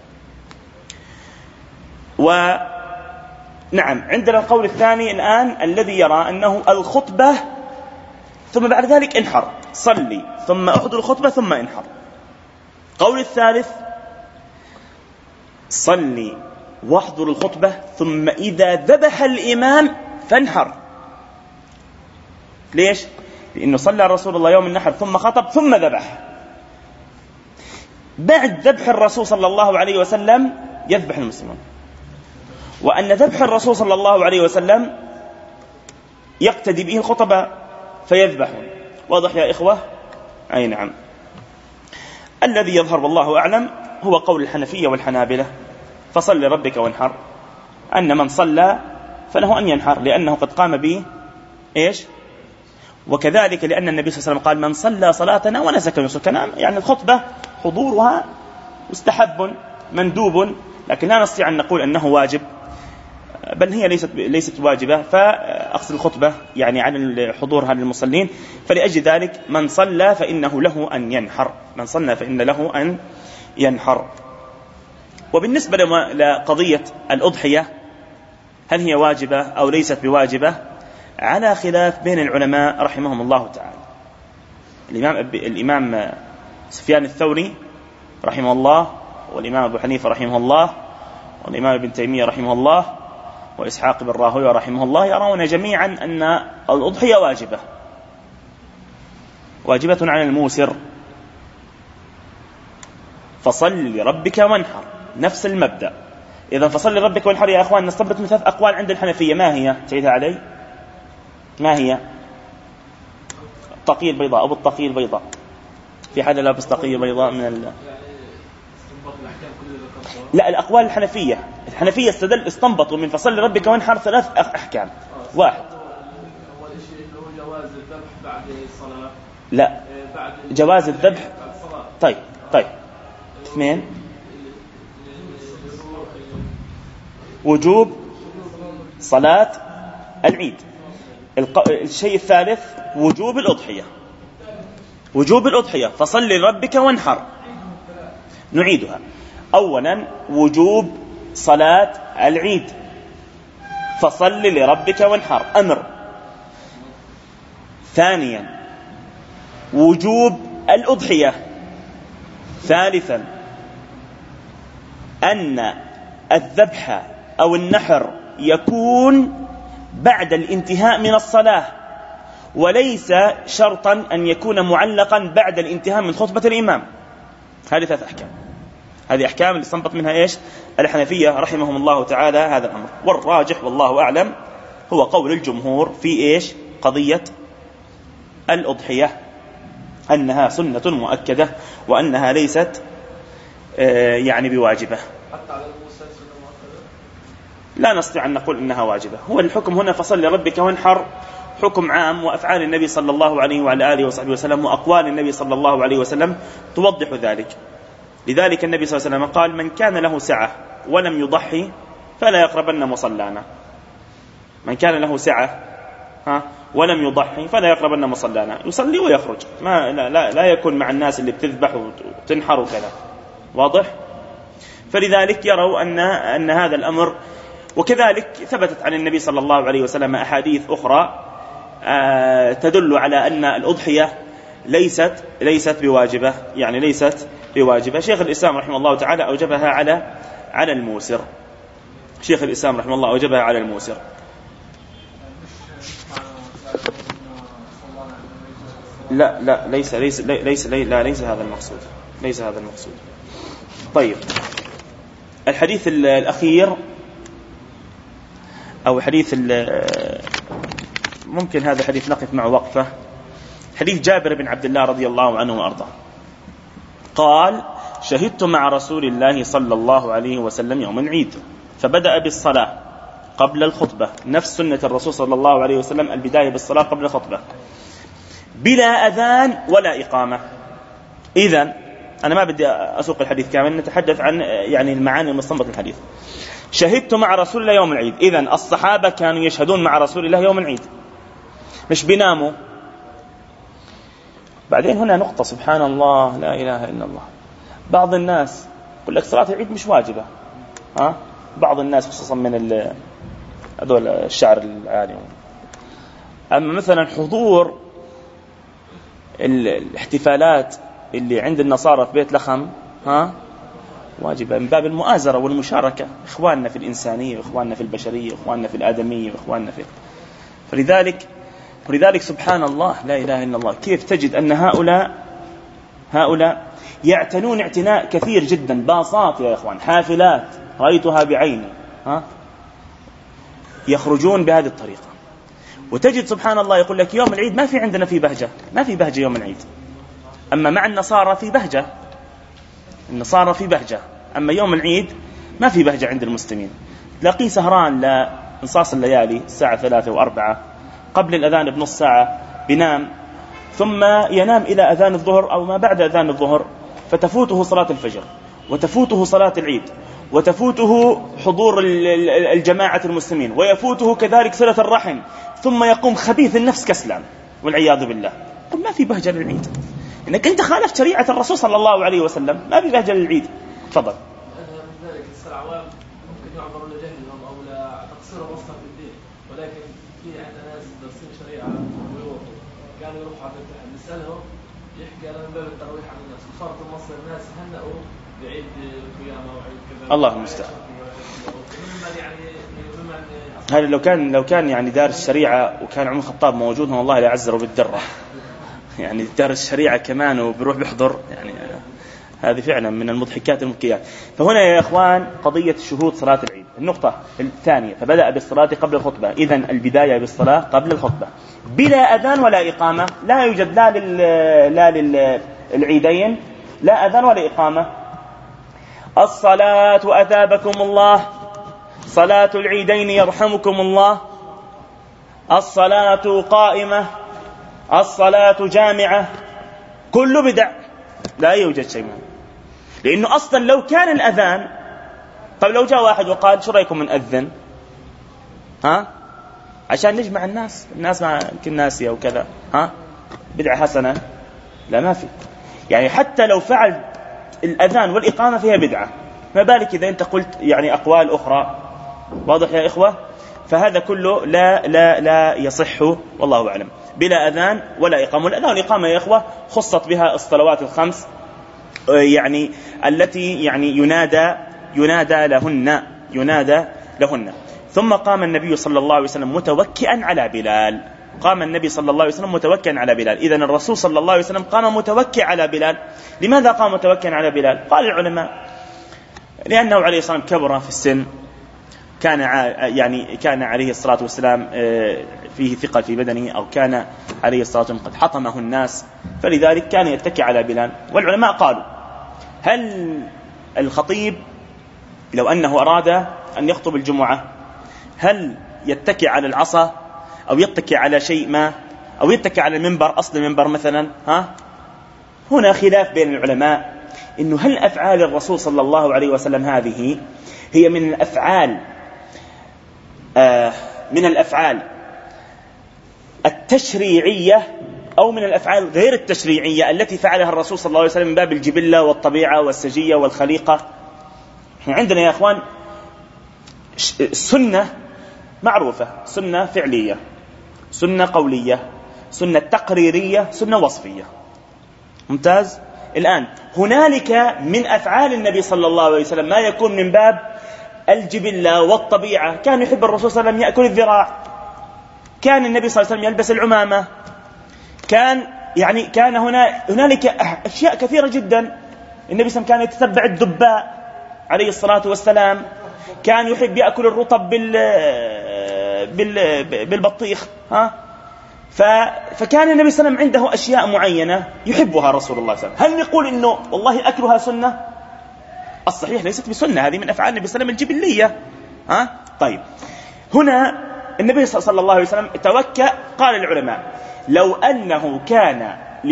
ونعم عندنا القول الثاني الآن الذي يرى أنه الخطبة ثم بعد ذلك انحر، صلي ثم احضر الخطبة ثم انحر. قول الثالث صلي واحضر الخطبة ثم إذا ذبح الإمام فانحر. ليش؟ لأنه صلى رسول الله يوم النحر ثم خطب ثم ذبح. بعد ذبح الرسول صلى الله عليه وسلم يذبح المسلمون، وأن ذبح الرسول صلى الله عليه وسلم يقتدي به الخطباء فيذبحون. واضح يا إخوة؟ أي نعم. الذي يظهر والله أعلم هو قول الحنفية والحنابلة فصل لربك وانحر، أن من صلى فله أن ينحر لأنه قد قام به إيش؟ وكذلك لأن النبي صلى الله عليه وسلم قال من صلى صلاتنا ونسك نسكنا، يعني الخطبة حضورها مستحب مندوب، لكن لا نستطيع أن نقول أنه واجب، بل هي ليست واجبة، فأقصد الخطبة يعني عن حضورها للمصلين. فلأجل ذلك من صلى فإنه له أن ينحر، من صلى فإن له أن ينحر. وبالنسبة لقضية الأضحية هل هي واجبة أو ليست بواجبة، على خلاف بين العلماء رحمهم الله تعالى. الإمام سفيان الثوري رحمه الله، والإمام أبو حنيفة رحمه الله، والإمام ابن تيمية رحمه الله، وإسحاق بن راهويه رحمه الله يرون جميعا أن الأضحية واجبة على الموسر. فصل لربك وانحر، نفس المبدأ. إذا فصل لربك وانحر يا أخوان نستنبط من 3 أقوال عند الحنفية. ما هي؟ تعيدها علي. ما هي؟ الطاقية البيضاء أو بالطاقية البيضاء، في حدا لابس طاقية بيضاء من لا، الأقوال الحنفية استنبطوا من فصل لربك وانحر 3 أحكام. 1 جواز الذبح بعد الصلاة، لا جواز الذبح. طيب 2 وجوب صلاة العيد. الشيء الثالث وجوب الأضحية. فصل لربك وانحر. نعيدها. أولا وجوب صلاة العيد، فصل لربك وانحر أمر. ثانيا وجوب الأضحية. ثالثا أن الذبح أو النحر يكون بعد الانتهاء من الصلاة، وليس شرطا أن يكون معلقا بعد الانتهاء من خطبة الإمام. هذه 3 أحكام. هذه أحكام اللي استنبط منها إيش؟ الحنفية رحمهم الله تعالى هذا الأمر. والراجح والله أعلم هو قول الجمهور في إيش؟ قضية الأضحية، أنها سنة مؤكدة وأنها ليست يعني بواجبة. حتى على الموسى سنة مؤكدة؟ لا نستطيع أن نقول إنها واجبة. هو الحكم هنا فصل لربك وانحر حكم عام، وأفعال النبي صلى الله عليه وعلى آله وصحبه وسلم وأقوال النبي صلى الله عليه وسلم توضح ذلك. لذلك النبي صلى الله عليه وسلم قال: من كان له سعة ولم يضحي فلا يقربن مصلانا. من كان له سعة ولم يضحي فلا يقربن مصلانا، يصلي ويخرج، لا يكون مع الناس اللي بتذبح وتنحر وكذا. واضح؟ فلذلك يروا أن هذا الأمر. وكذلك ثبتت عن النبي صلى الله عليه وسلم أحاديث أخرى تدل على أن الأضحية ليست بواجبة، يعني ليست بواجبة. شيخ الإسلام رحمه الله تعالى أوجبها على الموسر. شيخ الإسلام رحمه الله أوجبها على الموسر. لا ليس هذا المقصود، ليس هذا المقصود. طيب، الحديث الأخير أو حديث ممكن هذا حديث نقف معه وقفة. حديث جابر بن عبد الله رضي الله عنه وأرضاه قال: شهدت مع رسول الله صلى الله عليه وسلم يوم العيد فبدأ بالصلاة قبل الخطبة، نفس سنة الرسول صلى الله عليه وسلم، البداية بالصلاة قبل الخطبة، بلا أذان ولا إقامة. إذن أنا ما بدي أسوق الحديث كامل، نتحدث عن يعني المعاني المستنبطة من الحديث. شهدت مع رسول الله يوم العيد، إذن الصحابة كانوا يشهدون مع رسول الله يوم العيد، مش بيناموا. بعدين هنا نقطة، سبحان الله، لا إله إلا الله. بعض الناس يقول لك صلاة العيد مش واجبة، بعض الناس خصوصا من هذول الشعر العالي. أما مثلا حضور الاحتفالات اللي عند النصارى في بيت لخم واجبة من باب المؤازرة والمشاركة، إخواننا في الإنسانية وإخواننا في البشرية وإخواننا في الآدمية وإخواننا في. فلذلك سبحان الله، لا إله إلا الله، كيف تجد أن هؤلاء يعتنون اعتناء كثير جدا، باصات يا إخوان، حافلات رأيتها بعيني، يخرجون بهذه الطريقة. وتجد سبحان الله يقول لك يوم العيد ما في عندنا في بهجة، ما في بهجة يوم العيد. أما مع النصارى في بهجة، النصارى في بهجة، أما يوم العيد ما في بهجة عند المسلمين. تلاقيه سهران لانصاص الليالي الساعة 3 و4، قبل الأذان بنص ساعة بينام، ثم ينام إلى أذان الظهر أو ما بعد أذان الظهر، فتفوته صلاة الفجر، وتفوته صلاة العيد، وتفوته حضور الجماعة المسلمين، ويفوته كذلك صلة الرحم، ثم يقوم خبيث النفس كسلان والعياذ بالله. قل ما في بهجة للعيد، إنك أنت خالفت شريعة الرسول صلى الله عليه وسلم، ما في بهجة للعيد. تفضل. من ذلك العوام ممكن يعبروا لجهلهم أو لتقصيرهم أصلا في الدين، ولكن في عندنا ناس درسين شريعة ويوقفوا كانوا يروحوا على الامتحان نسألهم يحكي أنا من باب الترويح عن الناس، وصارت مصر الناس هنأوا بعيد القيامة وعيد كذا. الله المستعان. هذا لو كان يعني دارس الشريعة وكان عمر الخطاب موجود، والله لا عزروا بالدرة. يعني دارس الشريعة كمان وبروح بيحضر، يعني هذه فعلا من المضحكات المبكيات. فهنا يا إخوان قضية شهود صلاة العيد. النقطة الثانية، فبدأ بالصلاة قبل الخطبة، إذن البداية بالصلاة قبل الخطبة بلا أذان ولا إقامة. لا يوجد لا للعيدين لا أذان ولا إقامة. الصلاة أثابكم الله، صلاة العيدين يرحمكم الله، الصلاة قائمة، الصلاة جامعة، كل بدع، لا يوجد شيء منه. لأنه أصلا لو كان الأذان، طب لو جاء واحد وقال شو رأيكم من أذن عشان نجمع الناس ما يمكن ناسية وكذا، بدعة حسنة؟ لا، ما في. يعني حتى لو فعل الأذان والإقامة فيها بدعة، ما بالك إذا أنت قلت يعني أقوال أخرى. واضح يا إخوة؟ فهذا كله لا يصح، والله أعلم، بلا أذان ولا إقامة. والأذان والإقامة يا إخوة خصت بها الصلوات الخمس، يعني التي يعني ينادى لهن. ثم قام النبي صلى الله عليه وسلم متوكئا على بلال. قام النبي صلى الله عليه وسلم متوكئا على بلال. إذن الرسول صلى الله عليه وسلم قام متوكئ على بلال. لماذا قام متوكئا على بلال؟ قال العلماء لأنه عليه الصلاة والسلام كبر في السن، كان عليه الصلاة والسلام فيه ثقل في بدنه، أو كان عليه الصلاة والسلام قد حطمه الناس، فلذلك كان يتكئ على بلال. والعلماء قالوا هل الخطيب لو أنه أراد أن يخطب الجمعة هل يتكئ على العصا أو يتكي على شيء ما، أو يتكي على المنبر، أصل المنبر مثلا، هنا خلاف بين العلماء إنه هل أفعال الرسول صلى الله عليه وسلم هذه هي من الأفعال التشريعية أو من الأفعال غير التشريعية التي فعلها الرسول صلى الله عليه وسلم من باب الجبلة والطبيعة والسجية والخليقة. احنا عندنا يا أخوان السنة معروفة، سنة فعلية، سنة قولية، سنة تقريرية، سنة وصفية. ممتاز. الآن هنالك من أفعال النبي صلى الله عليه وسلم ما يكون من باب الجبلة والطبيعة. كان يحب الرسول صلى الله عليه وسلم يأكل الذراع، كان النبي صلى الله عليه وسلم يلبس العمامة، كان هنالك أشياء كثيرة جدا. النبي صلى الله عليه وسلم كان يتتبع الدباء عليه الصلاة والسلام، كان يحب يأكل الرطب بالبطيخ. فكان النبي صلى الله عليه وسلم عنده أشياء معينة يحبها رسول الله صلى الله عليه وسلم. هل نقول إنه والله أكلها سنة؟ الصحيح ليست بسنة، هذه من أفعال النبي صلى الله عليه وسلم الجبلية. طيب، هنا النبي صلى الله عليه وسلم توكأ. قال العلماء لو أنه كان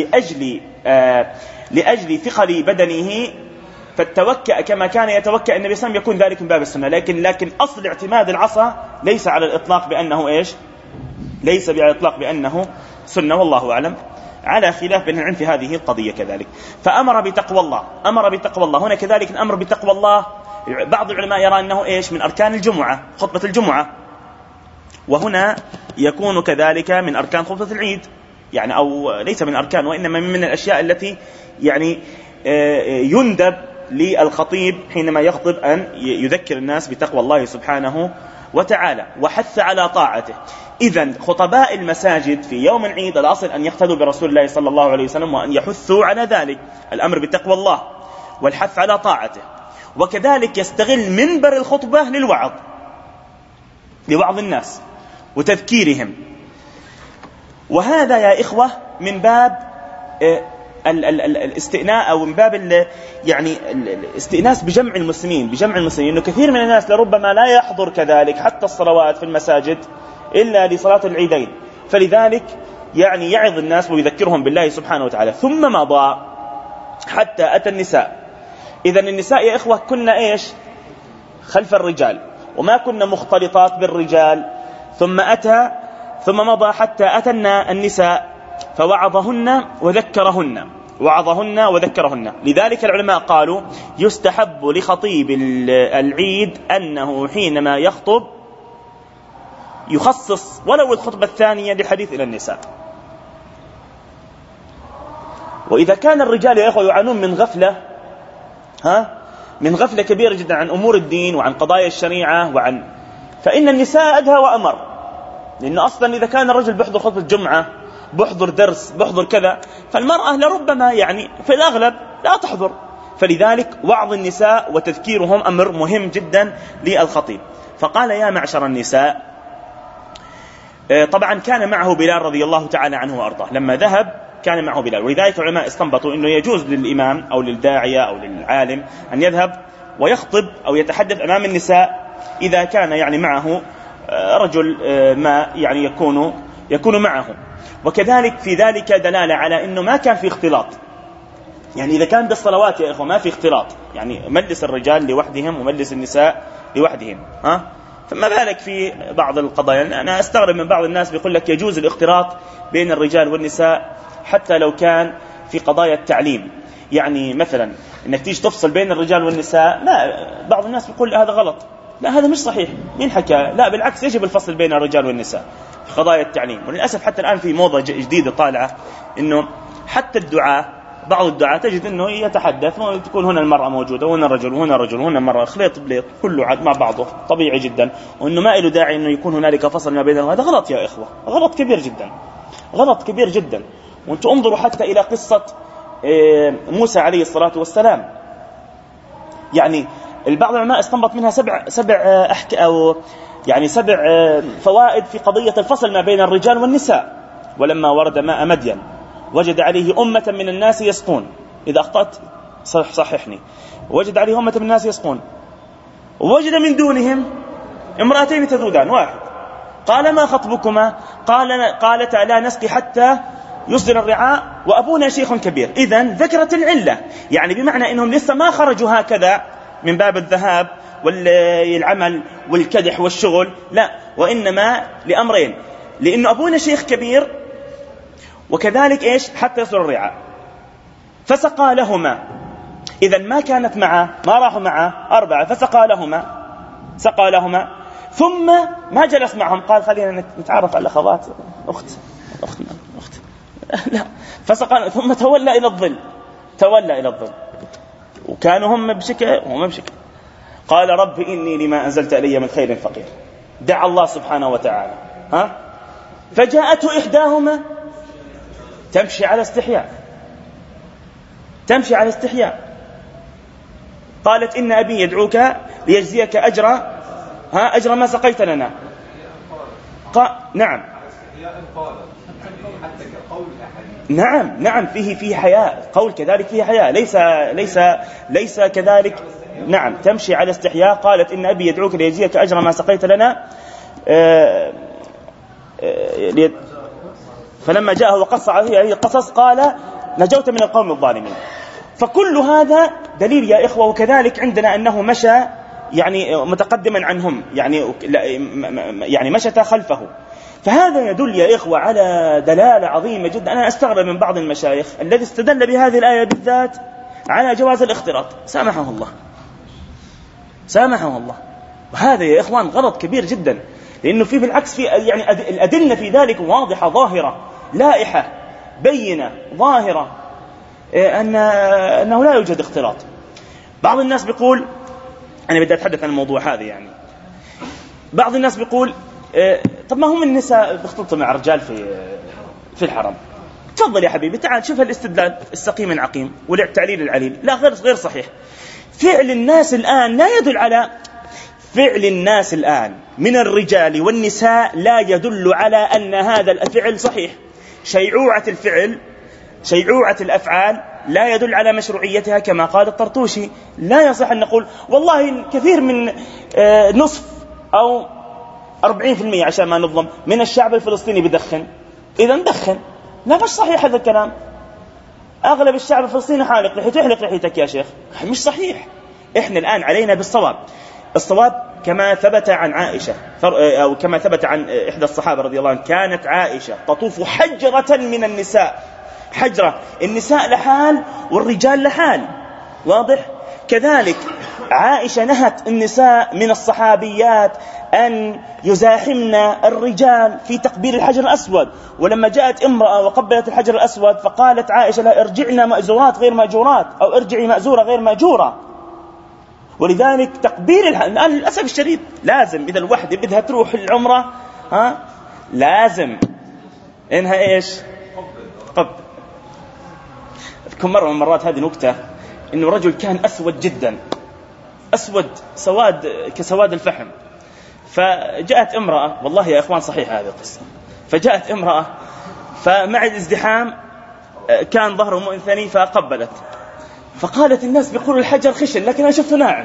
لأجل ثقل بدنه فالتوكأ كما كان يتوكأ النبي صلى الله عليه وسلم يكون ذلك من باب السنة. لكن أصل اعتماد العصا ليس على الإطلاق بأنه إيش؟ ليس على الإطلاق بأنه سنة، والله أعلم، على خلاف بين العلم في هذه القضية كذلك. فأمر بتقوى الله، أمر بتقوى الله. هنا كذلك الأمر بتقوى الله بعض العلماء يرى أنه إيش؟ من أركان الجمعة، خطبة الجمعة، وهنا يكون كذلك من أركان خطبة العيد، يعني أو ليس من أركان وإنما من الأشياء التي يعني يندب للخطيب حينما يخطب أن يذكر الناس بتقوى الله سبحانه وتعالى وحث على طاعته. إذن خطباء المساجد في يوم العيد الأصل أن يقتدوا برسول الله صلى الله عليه وسلم وأن يحثوا على ذلك، الأمر بتقوى الله والحث على طاعته. وكذلك يستغل منبر الخطبة لوعظ الناس وتذكيرهم. وهذا يا إخوة من باب الاستئناء أو من باب الاستئناس بجمع المسلمين، إنه كثير من الناس لربما لا يحضر كذلك حتى الصلوات في المساجد إلا لصلاة العيدين، فلذلك يعظ الناس ويذكرهم بالله سبحانه وتعالى. ثم مضى حتى أتى النساء. إذن النساء يا إخوة كنا إيش؟ خلف الرجال وما كنا مختلطات بالرجال. ثم مضى حتى أتى النساء فوعظهن وذكرهن. لذلك العلماء قالوا يستحب لخطيب العيد أنه حينما يخطب يخصص ولو الخطبة الثانية للحديث إلى النساء. وإذا كان الرجال يا إخوة يعانون من غفلة كبيرة جدا عن أمور الدين وعن قضايا الشريعة فإن النساء أدهى وأمر. لأنه أصلا إذا كان الرجل بيحضر خطبة الجمعة، بيحضر درس، بيحضر كذا، فالمرأة لربما في الأغلب لا تحضر. فلذلك وعظ النساء وتذكيرهم أمر مهم جدا للخطيب. فقال يا معشر النساء. طبعا كان معه بلال رضي الله تعالى عنه وأرضاه، لما ذهب كان معه بلال. ولذلك العلماء استنبطوا أنه يجوز للإمام أو للداعية أو للعالم أن يذهب ويخطب أو يتحدث أمام النساء إذا كان معه رجل ما يكون معه. وكذلك في ذلك دلالة على أنه ما كان في اختلاط. إذا كان بالصلوات يا إخوة ما في اختلاط، مجلس الرجال لوحدهم ومجلس النساء لوحدهم، فما بالك في بعض القضايا. أنا أستغرب من بعض الناس بيقول لك يجوز الاختلاط بين الرجال والنساء حتى لو كان في قضايا التعليم. مثلا إنك تيجي تفصل بين الرجال والنساء، لا، بعض الناس بيقول هذا غلط. لا، هذا مش صحيح. مين حكى؟ لا، بالعكس، يجب الفصل بين الرجال والنساء في قضايا التعليم. وللأسف حتى الآن في موضة جديدة طالعة إنه حتى بعض الدعاة تجد إنه يتحدث وتكون هنا المرأة موجودة وهنا الرجل وهنا رجل وهنا مرأة، خليط بليط كله عاد مع بعضه طبيعي جدا، وإنه ما له داعي إنه يكون هنالك فصل ما بينهم. هذا غلط يا إخوة، غلط كبير جدا. وانتم انظروا حتى إلى قصة موسى عليه الصلاة والسلام. البعض العلماء استنبط منها سبع فوائد في قضية الفصل ما بين الرجال والنساء. ولما ورد ماء مدين وجد عليه أمة من الناس يسقون. إذا أخطأت صححني. وجد عليه أمة من الناس يسقون ووجد من دونهم امرأتين تذودان، واحد. قال ما خطبكما؟ قالتا لا نسقي حتى يصدر الرعاء وأبونا شيخ كبير. إذن ذكرت العلة، يعني بمعنى أنهم لسه ما خرجوا هكذا من باب الذهاب والعمل والكدح والشغل، لا، وإنما لأمرين: لأنه أبونا شيخ كبير، وكذلك إيش؟ حتى يصدر الرعاء. فسقى لهما. إذن ما كانت معه، ما راحوا معه 4، فسقى لهما ثم ما جلس معهم، قال خلينا نتعرف على الأخوات، أخت لا، فسقى ثم تولى إلى الظل، وكانوا هم بشكل وهم بشكل. قال رب إني لما أنزلت إلي من خير فقير. دعا الله سبحانه وتعالى، فجاءته إحداهما تمشي على استحياء، قالت إن أبي يدعوك ليجزيك أجر ما سقيت لنا. نعم فيه حياء، قول كذلك فيه حياء، ليس كذلك. نعم، تمشي على استحياء. قالت إن أبي يدعوك ليجزيك أجر ما سقيت لنا. فلما جاءه وقص عليه القصص قال نجوت من القوم الظالمين. فكل هذا دليل يا إخوة. وكذلك عندنا أنه مشى يعني متقدما عنهم، يعني مشت خلفه. فهذا يدل يا إخوة على دلالة عظيمة جدا. أنا أستغرب من بعض المشايخ الذي استدل بهذه الآية بالذات على جواز الاختلاط، سامحه الله. وهذا يا إخوان غلط كبير جدا، لأنه في بالعكس في يعني الأدلة في ذلك واضحة ظاهرة لائحة بينة ظاهرة أنه لا يوجد اختلاط. بعض الناس بيقول، أنا بدي أتحدث عن الموضوع هذا، يعني بعض الناس بيقول طب ما هم النساء بيختلطوا مع الرجال في الحرم. تفضل يا حبيبي، تعال شوف الاستدلال السقيم العقيم والتعليل العليل. لا، غير صحيح. فعل الناس الآن لا يدل على فعل الناس الآن من الرجال والنساء، لا يدل على أن هذا الفعل صحيح. شيعوعة الأفعال لا يدل على مشروعيتها، كما قال الطرطوشي. لا يصح أن نقول والله كثير من نصف أو 40% عشان ما نظلم من الشعب الفلسطيني بدخن، إذا دخن. لا، مش صحيح هذا الكلام. أغلب الشعب الفلسطيني حالق لحيته، احلق لحيتك يا شيخ، مش صحيح. إحنا الآن علينا الصواب كما ثبت عن عائشة، أو كما ثبت عن إحدى الصحابة رضي الله عنه، كانت عائشة تطوف حجرة من النساء، حجرة، النساء لحال والرجال لحال، واضح؟ كذلك عائشة نهت النساء من الصحابيات أن يزاحمن الرجال في تقبيل الحجر الأسود. ولما جاءت امرأة وقبلت الحجر الأسود فقالت عائشة لا، ارجعنا مأزورات غير مأجورات، أو ارجعي مأزورة غير مأجورة. ولذلك تقبيل الآن للأسف الشديد لازم، إذا الوحدة بدها تروح العمرة لازم إنها إيش؟ قبل. أذكر مرة من المرات هذه نكتة، إنه رجل كان أسود جدا، أسود سواد كسواد الفحم. فجاءت امرأة، والله يا إخوان صحيح هذه القصة، فجاءت امرأة فمع الازدحام كان ظهره مؤنثني فقبلت، فقالت الناس بيقولوا الحجر خشن لكن أنا شفته ناعم.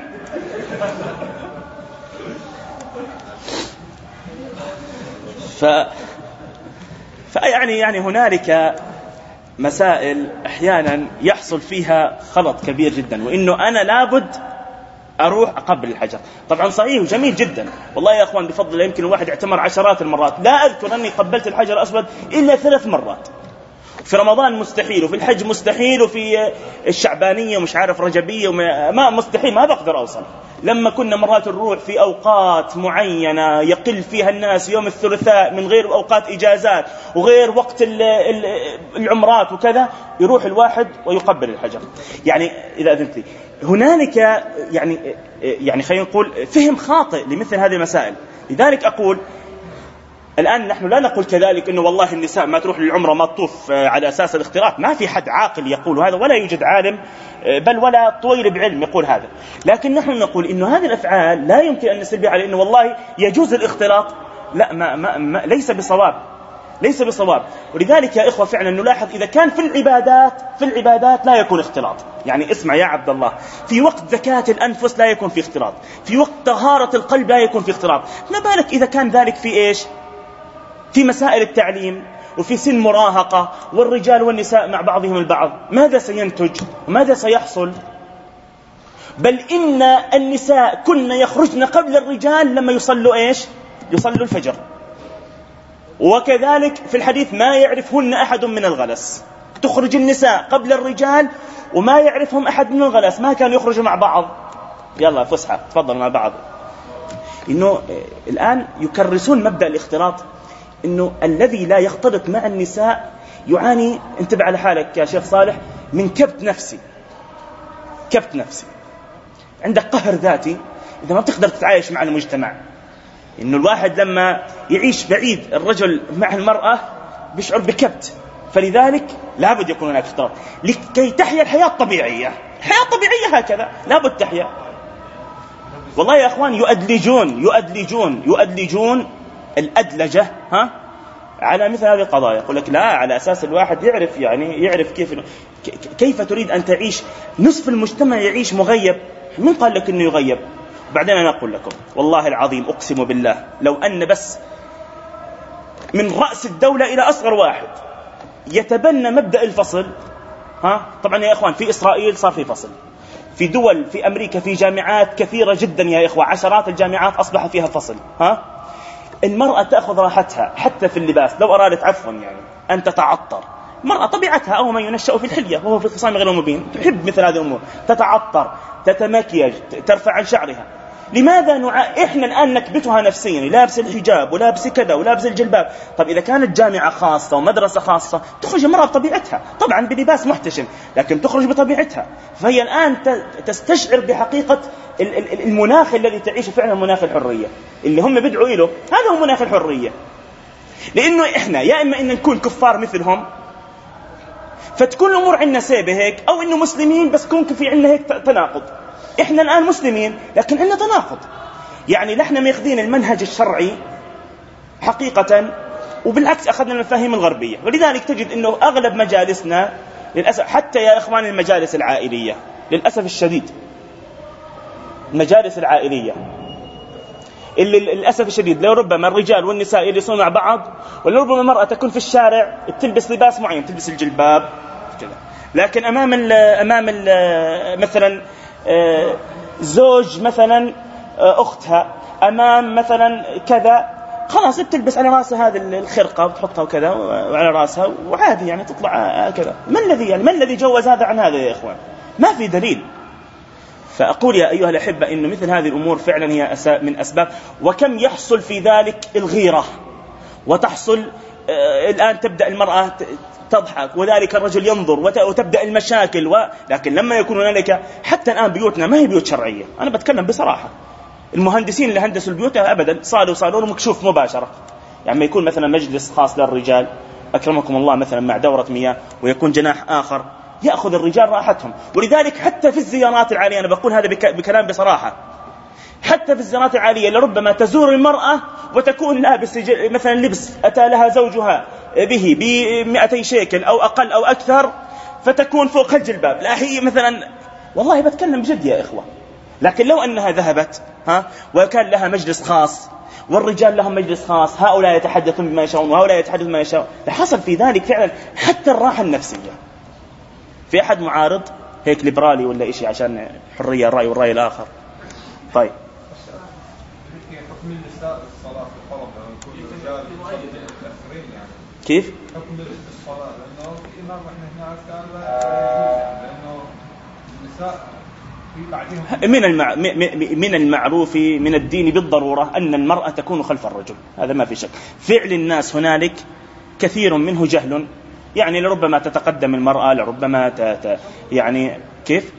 يعني هنالك مسائل أحيانا يحصل فيها خلط كبير جدا، وإنه أنا لابد أروح أقبل الحجر. طبعا صحيح وجميل جدا، والله يا أخوان بفضل الله يمكن الواحد يعتمر عشرات المرات. لا أذكر أني قبلت الحجر الأسود إلا 3 مرات. في رمضان مستحيل، وفي الحج مستحيل، وفي الشعبانية ومش عارف رجبية ما مستحيل، ما بقدر أوصل. لما كنا مرات نروح في أوقات معينة يقل فيها الناس، يوم الثلاثاء من غير أوقات إجازات وغير وقت العمرات وكذا، يروح الواحد ويقبل الحجر. يعني إذا أذنت لي هنالك يعني خلينا نقول فهم خاطئ لمثل هذه المسائل. لذلك أقول الآن نحن لا نقول كذلك إنه والله النساء ما تروح للعمرة ما تطوف على أساس الاختلاط. ما في حد عاقل يقول هذا، ولا يوجد عالم بل ولا طويل بعلم يقول هذا. لكن نحن نقول إنه هذه الأفعال لا يمكن أن نسلبها على إنه والله يجوز الاختلاط. لا، ما ليس بصواب. ولذلك يا إخوة فعلا نلاحظ إذا كان في العبادات لا يكون اختلاط. يعني اسمع يا عبد الله، في وقت زكاة الأنفس لا يكون في اختلاط، في وقت طهارة القلب لا يكون في اختلاط، ما بالك إذا كان ذلك في إيش؟ في مسائل التعليم وفي سن مراهقة والرجال والنساء مع بعضهم البعض، ماذا سينتج وماذا سيحصل؟ بل إن النساء كن يخرجن قبل الرجال لما يصلوا إيش؟ يصلوا الفجر. وكذلك في الحديث ما يعرفهن أحد من الغلس، تخرج النساء قبل الرجال وما يعرفهم أحد من الغلس، ما كانوا يخرجوا مع بعض، يلا فسحة تفضل مع بعض. إنه الآن يكرسون مبدأ الاختلاط، إنه الذي لا يختلط مع النساء يعاني، انتبه على حالك يا شيخ صالح، من كبت نفسي. كبت نفسي، عندك قهر ذاتي إذا ما بتقدر تتعايش مع المجتمع. إنه الواحد لما يعيش بعيد الرجل مع المرأة بيشعر بكبت، فلذلك لابد يكون هناك اختلاط لكي تحيا الحياة الطبيعية. الحياة الطبيعية هكذا لابد تحيا. والله يا أخوان يؤدلجون الأدلجة على مثل هذه القضايا. يقول لك لا، على أساس الواحد يعرف كيف تريد أن تعيش. نصف المجتمع يعيش مغيب، من قال لك أنه يغيب؟ بعدين أنا أقول لكم والله العظيم أقسم بالله، لو أن بس من رأس الدولة إلى أصغر واحد يتبنى مبدأ الفصل، طبعا يا إخوان في إسرائيل صار في فصل، في دول في أمريكا في جامعات كثيرة جدا يا إخوة، عشرات الجامعات أصبح فيها فصل. المرأة تأخذ راحتها حتى في اللباس، لو أرادت أن تتعطر، المرأة طبيعتها أو من ينشأ في الحلية وهو في الخصام غير مبين تحب مثل هذه الأمور، تتعطر، تتمكيج، ترفع عن شعرها. لماذا إحنا الآن نكبتها نفسيا، لابس الحجاب ولابس كذا ولابس الجلباب؟ طب إذا كانت جامعة خاصة ومدرسة خاصة تخرج المرأة بطبيعتها، طبعا بلباس محتشم لكن تخرج بطبيعتها. فهي الآن تستشعر بحقيقة المناخ الذي تعيش فعلا، مناخ الحرية اللي هم بدعوا له، هذا هو مناخ الحرية. لأنه إحنا يا إما إن نكون كفار مثلهم فتكون الأمور عندنا سيبة هيك، أو إنه مسلمين بس كون في عندنا هيك تناقض. إحنا الآن مسلمين لكن عندنا تناقض، نحن ماخذين المنهج الشرعي حقيقة وبالعكس أخذنا المفاهيم الغربية. ولذلك تجد إنه أغلب مجالسنا للأسف، حتى يا إخوان المجالس العائلية للأسف الشديد، المجالس العائلية اللي للأسف الشديد لربما الرجال والنساء يجلسون مع بعض، ولربما المرأة تكون في الشارع تلبس لباس معين، تلبس الجلباب كذا، لكن أمام مثلا زوج مثلا أختها، أمام مثلا كذا، خلاص بتلبس على رأسها هذه الخرقة وتحطها وكذا وعلى رأسها وعادي تطلع كذا. ما الذي جوز هذا عن هذا يا إخوان؟ ما في دليل. فأقول يا أيها الأحبة إنه مثل هذه الأمور فعلا هي من أسباب، وكم يحصل في ذلك الغيرة، وتحصل الآن تبدأ المرأة تضحك وذلك الرجل ينظر وتبدأ المشاكل لكن لما يكون هنالك، حتى الآن بيوتنا ما هي بيوت شرعية، أنا بتكلم بصراحة، المهندسين اللي هندسوا البيوت أبدا صالوا مكشوف مباشرة. ما يكون مثلا مجلس خاص للرجال أكرمكم الله مثلا مع دورة مياه، ويكون جناح آخر يأخذ الرجال راحتهم. ولذلك حتى في الزيارات العالية، أنا بقول هذا بكلام بصراحة، حتى في الزيارات العالية لربما تزور المرأة وتكون لابس مثلا لبس أتى لها زوجها به ب200 شيكل أو أقل أو أكثر، فتكون فوق الجلباب، لا هي مثلا، والله بتكلم بجد يا إخوة. لكن لو أنها ذهبت وكان لها مجلس خاص والرجال لهم مجلس خاص، هؤلاء يتحدثون بما يشاءون وهؤلاء يتحدثون بما يشاءون، لحصل في ذلك فعلا حتى الراحة النفسية. في أحد معارض هيك ليبرالي ولا إشي عشان حرية الرأي والرأي الآخر؟ طيب كيف؟ من المعروف من الدين بالضرورة أن المرأة تكون خلف الرجل، هذا ما في شك. فعل الناس هنالك كثير منه جهل، لربما تتقدم المرأة، لربما كيف؟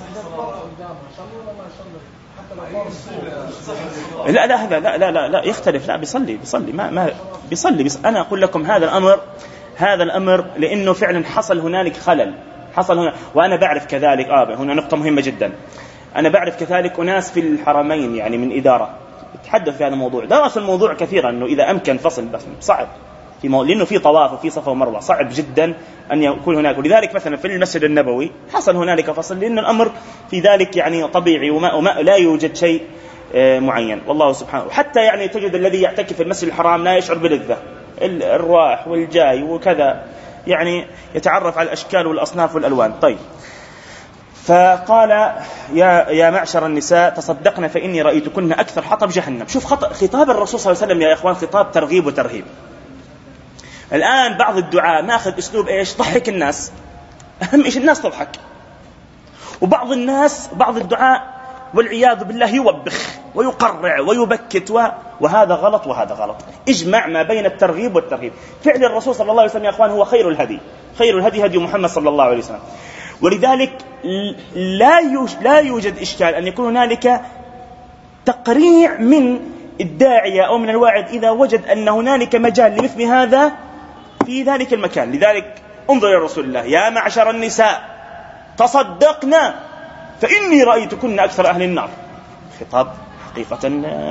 لا هذا لا يختلف، لا بيصلي ما بيصلي. أنا أقول لكم هذا الأمر لأنه فعلا حصل هنالك خلل، حصل هنا. وأنا بعرف كذلك هنا نقطة مهمة جدا، أنا بعرف كذلك أناس في الحرمين من إدارة تحدث في هذا الموضوع، درسوا الموضوع كثيرا، أنه إذا أمكن فصل بس صعب لأنه في طواف وفي صفا ومروة، صعب جدا أن يكون هناك. ولذلك مثلا في المسجد النبوي حصل هنالك فصل، لأن الأمر في ذلك طبيعي وما لا يوجد شيء معين، والله سبحانه. وحتى تجد الذي يعتكف في المسجد الحرام لا يشعر بلذة، الراح والجاي وكذا، يعني يتعرف على الأشكال والأصناف والألوان. طيب، فقال يا معشر النساء تصدقن فإني رأيتكن أكثر حطب جهنم. شوف خطاب الرسول صلى الله عليه وسلم يا إخوان خطاب ترغيب وترهيب. الآن بعض الدعاء ماخذ أسلوب إيش؟ ضحك الناس، أهم إيش الناس تضحك. وبعض الناس بعض الدعاء والعياذ بالله يوبخ ويقرع ويبكت، وهذا غلط وهذا غلط. اجمع ما بين الترغيب والترهيب. فعل الرسول صلى الله عليه وسلم يا أخوان هو خير الهدي، خير الهدي هدي محمد صلى الله عليه وسلم. ولذلك لا يوجد إشكال أن يكون هنالك تقريع من الداعية أو من الواعظ إذا وجد أن هنالك مجال لمثل هذا في ذلك المكان. لذلك انظر يا رسول الله: يا معشر النساء تصدقنا فإني رأيتكن أكثر أهل النار. خطاب حقيقة.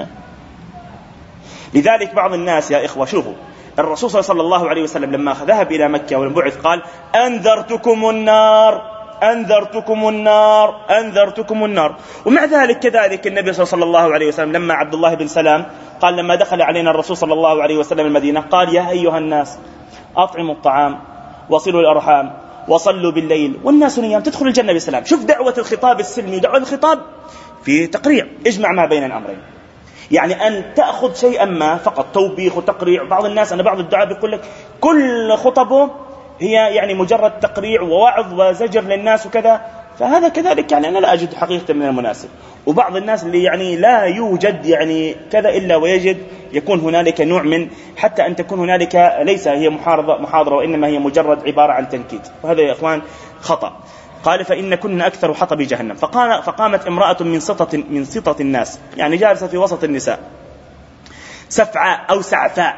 لذلك بعض الناس يا إخوة، شوفوا الرسول صلى الله عليه وسلم لما ذهب إلى مكة والبعث قال: أنذرتكم النار أنذرتكم النار أنذرتكم النار. ومع ذلك كذلك النبي صلى الله عليه وسلم لما عبد الله بن سلام قال لما دخل علينا الرسول صلى الله عليه وسلم المدينة قال: يا أيها الناس أطعموا الطعام وصلوا الأرحام وصلوا بالليل والناس نيام تدخل الجنة بسلام. شوف دعوة الخطاب السلمي ودعوة الخطاب في تقريع. اجمع ما بين الأمرين، يعني أن تأخذ شيئا ما فقط توبيخ وتقريع. بعض الناس بعض الدعاء بيقول لك كل خطبه هي يعني مجرد تقريع ووعظ وزجر للناس وكذا، فهذا كذلك يعني أنا لا أجد حقيقة من المناسب. وبعض الناس اللي يعني لا يوجد يعني كذا إلا ويجد يكون هنالك نوع من حتى أن تكون هنالك ليس هي محاضرة وإنما هي مجرد عبارة عن تنكيد، وهذا يا إخوان خطأ. قال: فإن كنا أكثر حطب جهنم. فقامت امرأة من سطة الناس، يعني جالسة في وسط النساء، سفعاء أو سعفاء،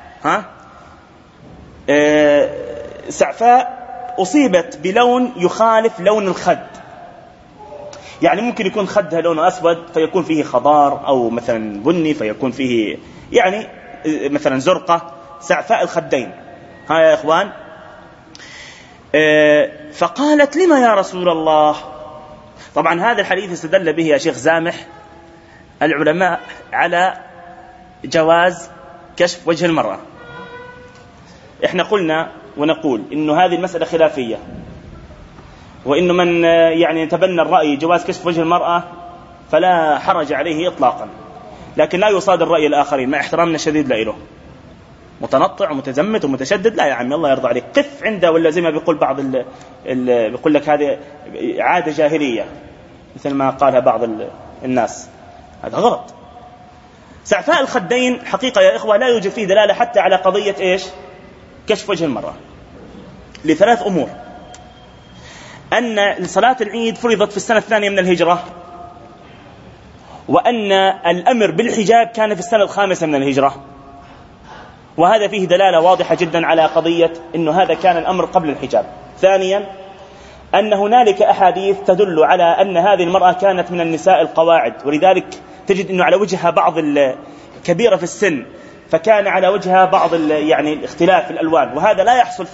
سعفاء أصيبت بلون يخالف لون الخد، يعني ممكن يكون خدها لونه أسود فيكون فيه خضار، أو مثلا بني فيكون فيه يعني مثلا زرقة، سعفاء الخدين. ها يا إخوان، فقالت: لما يا رسول الله؟ طبعا هذا الحديث استدل به يا شيخ زامح العلماء على جواز كشف وجه المرأة. احنا قلنا ونقول إنه هذه المسألة خلافية، وإنه من يعني يتبنى الرأي جواز كشف وجه المرأة فلا حرج عليه إطلاقا، لكن لا يصادر رأي الآخرين مع احترامنا الشديد له. متنطع ومتزمت ومتشدد لا يا عمي الله يرضى عليك، قف عنده. ولا زي ما بيقول بعض بيقول لك هذه عادة جاهلية مثل ما قالها بعض الناس، هذا غلط. سعفاء الخدين حقيقة يا إخوة لا يوجد فيه دلالة حتى على قضية إيش؟ كشف وجه المرأة، لثلاث أمور: أن صلاة العيد فرضت في السنة الثانية من الهجرة، وأن الأمر بالحجاب كان في السنة الخامسة من الهجرة، وهذا فيه دلالة واضحة جدا على قضية أنه هذا كان الأمر قبل الحجاب. ثانيا أن هنالك أحاديث تدل على أن هذه المرأة كانت من النساء القواعد، ولذلك تجد أنه على وجهها بعض كبيرة في السن، فكان على وجهها بعض يعني الاختلاف في الألوان، وهذا لا يحصل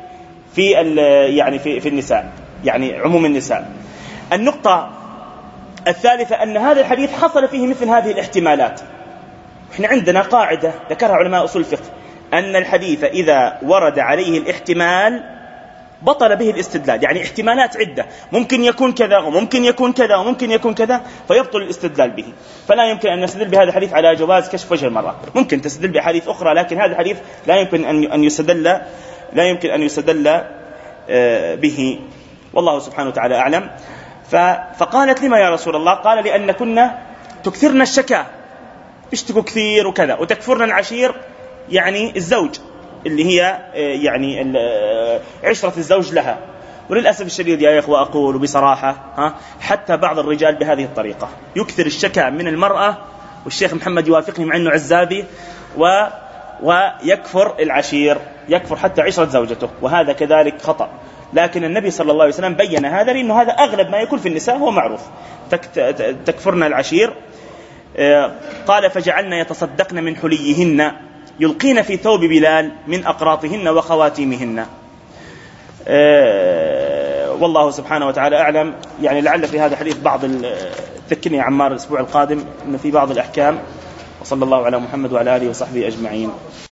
في النساء، يعني عموم النساء. النقطة الثالثة أن هذا الحديث حصل فيه مثل هذه الاحتمالات. احنا عندنا قاعدة ذكرها علماء أصول الفقه، أن الحديث إذا ورد عليه الاحتمال بطل به الاستدلال، يعني احتمالات عدة، ممكن يكون كذا وممكن يكون كذا وممكن يكون كذا، فيبطل الاستدلال به. فلا يمكن أن نستدل بهذا الحديث على جواز كشف وجه المرأة. ممكن تستدل بحديث أخرى، لكن هذا الحديث لا يمكن أن يستدل به، والله سبحانه وتعالى أعلم. فقالت: لما يا رسول الله؟ قال: لأن كنا تكثرنا الشكا، اشتكوا كثير وكذا، وتكفرنا العشير، يعني الزوج اللي هي يعني عشرة الزوج لها. وللأسف الشديد يا إخوة أقول بصراحة حتى بعض الرجال بهذه الطريقة يكثر الشكا من المرأة، والشيخ محمد يوافقني مع أنه عزابي، ويكفر العشير، يكفر حتى عشرة زوجته، وهذا كذلك خطأ. لكن النبي صلى الله عليه وسلم بين هذا، لأنه هذا أغلب ما يكون في النساء، هو معروف، تكفرنا العشير. قال: فجعلنا يتصدقن من حليهن يلقين في ثوب بلال من أقراطهن وخواتيمهن. والله سبحانه وتعالى أعلم. يعني لعل في هذا الحديث بعض ذكرني يا عمار الأسبوع القادم أن في بعض الأحكام. وصلى الله على محمد وعلى آله وصحبه أجمعين.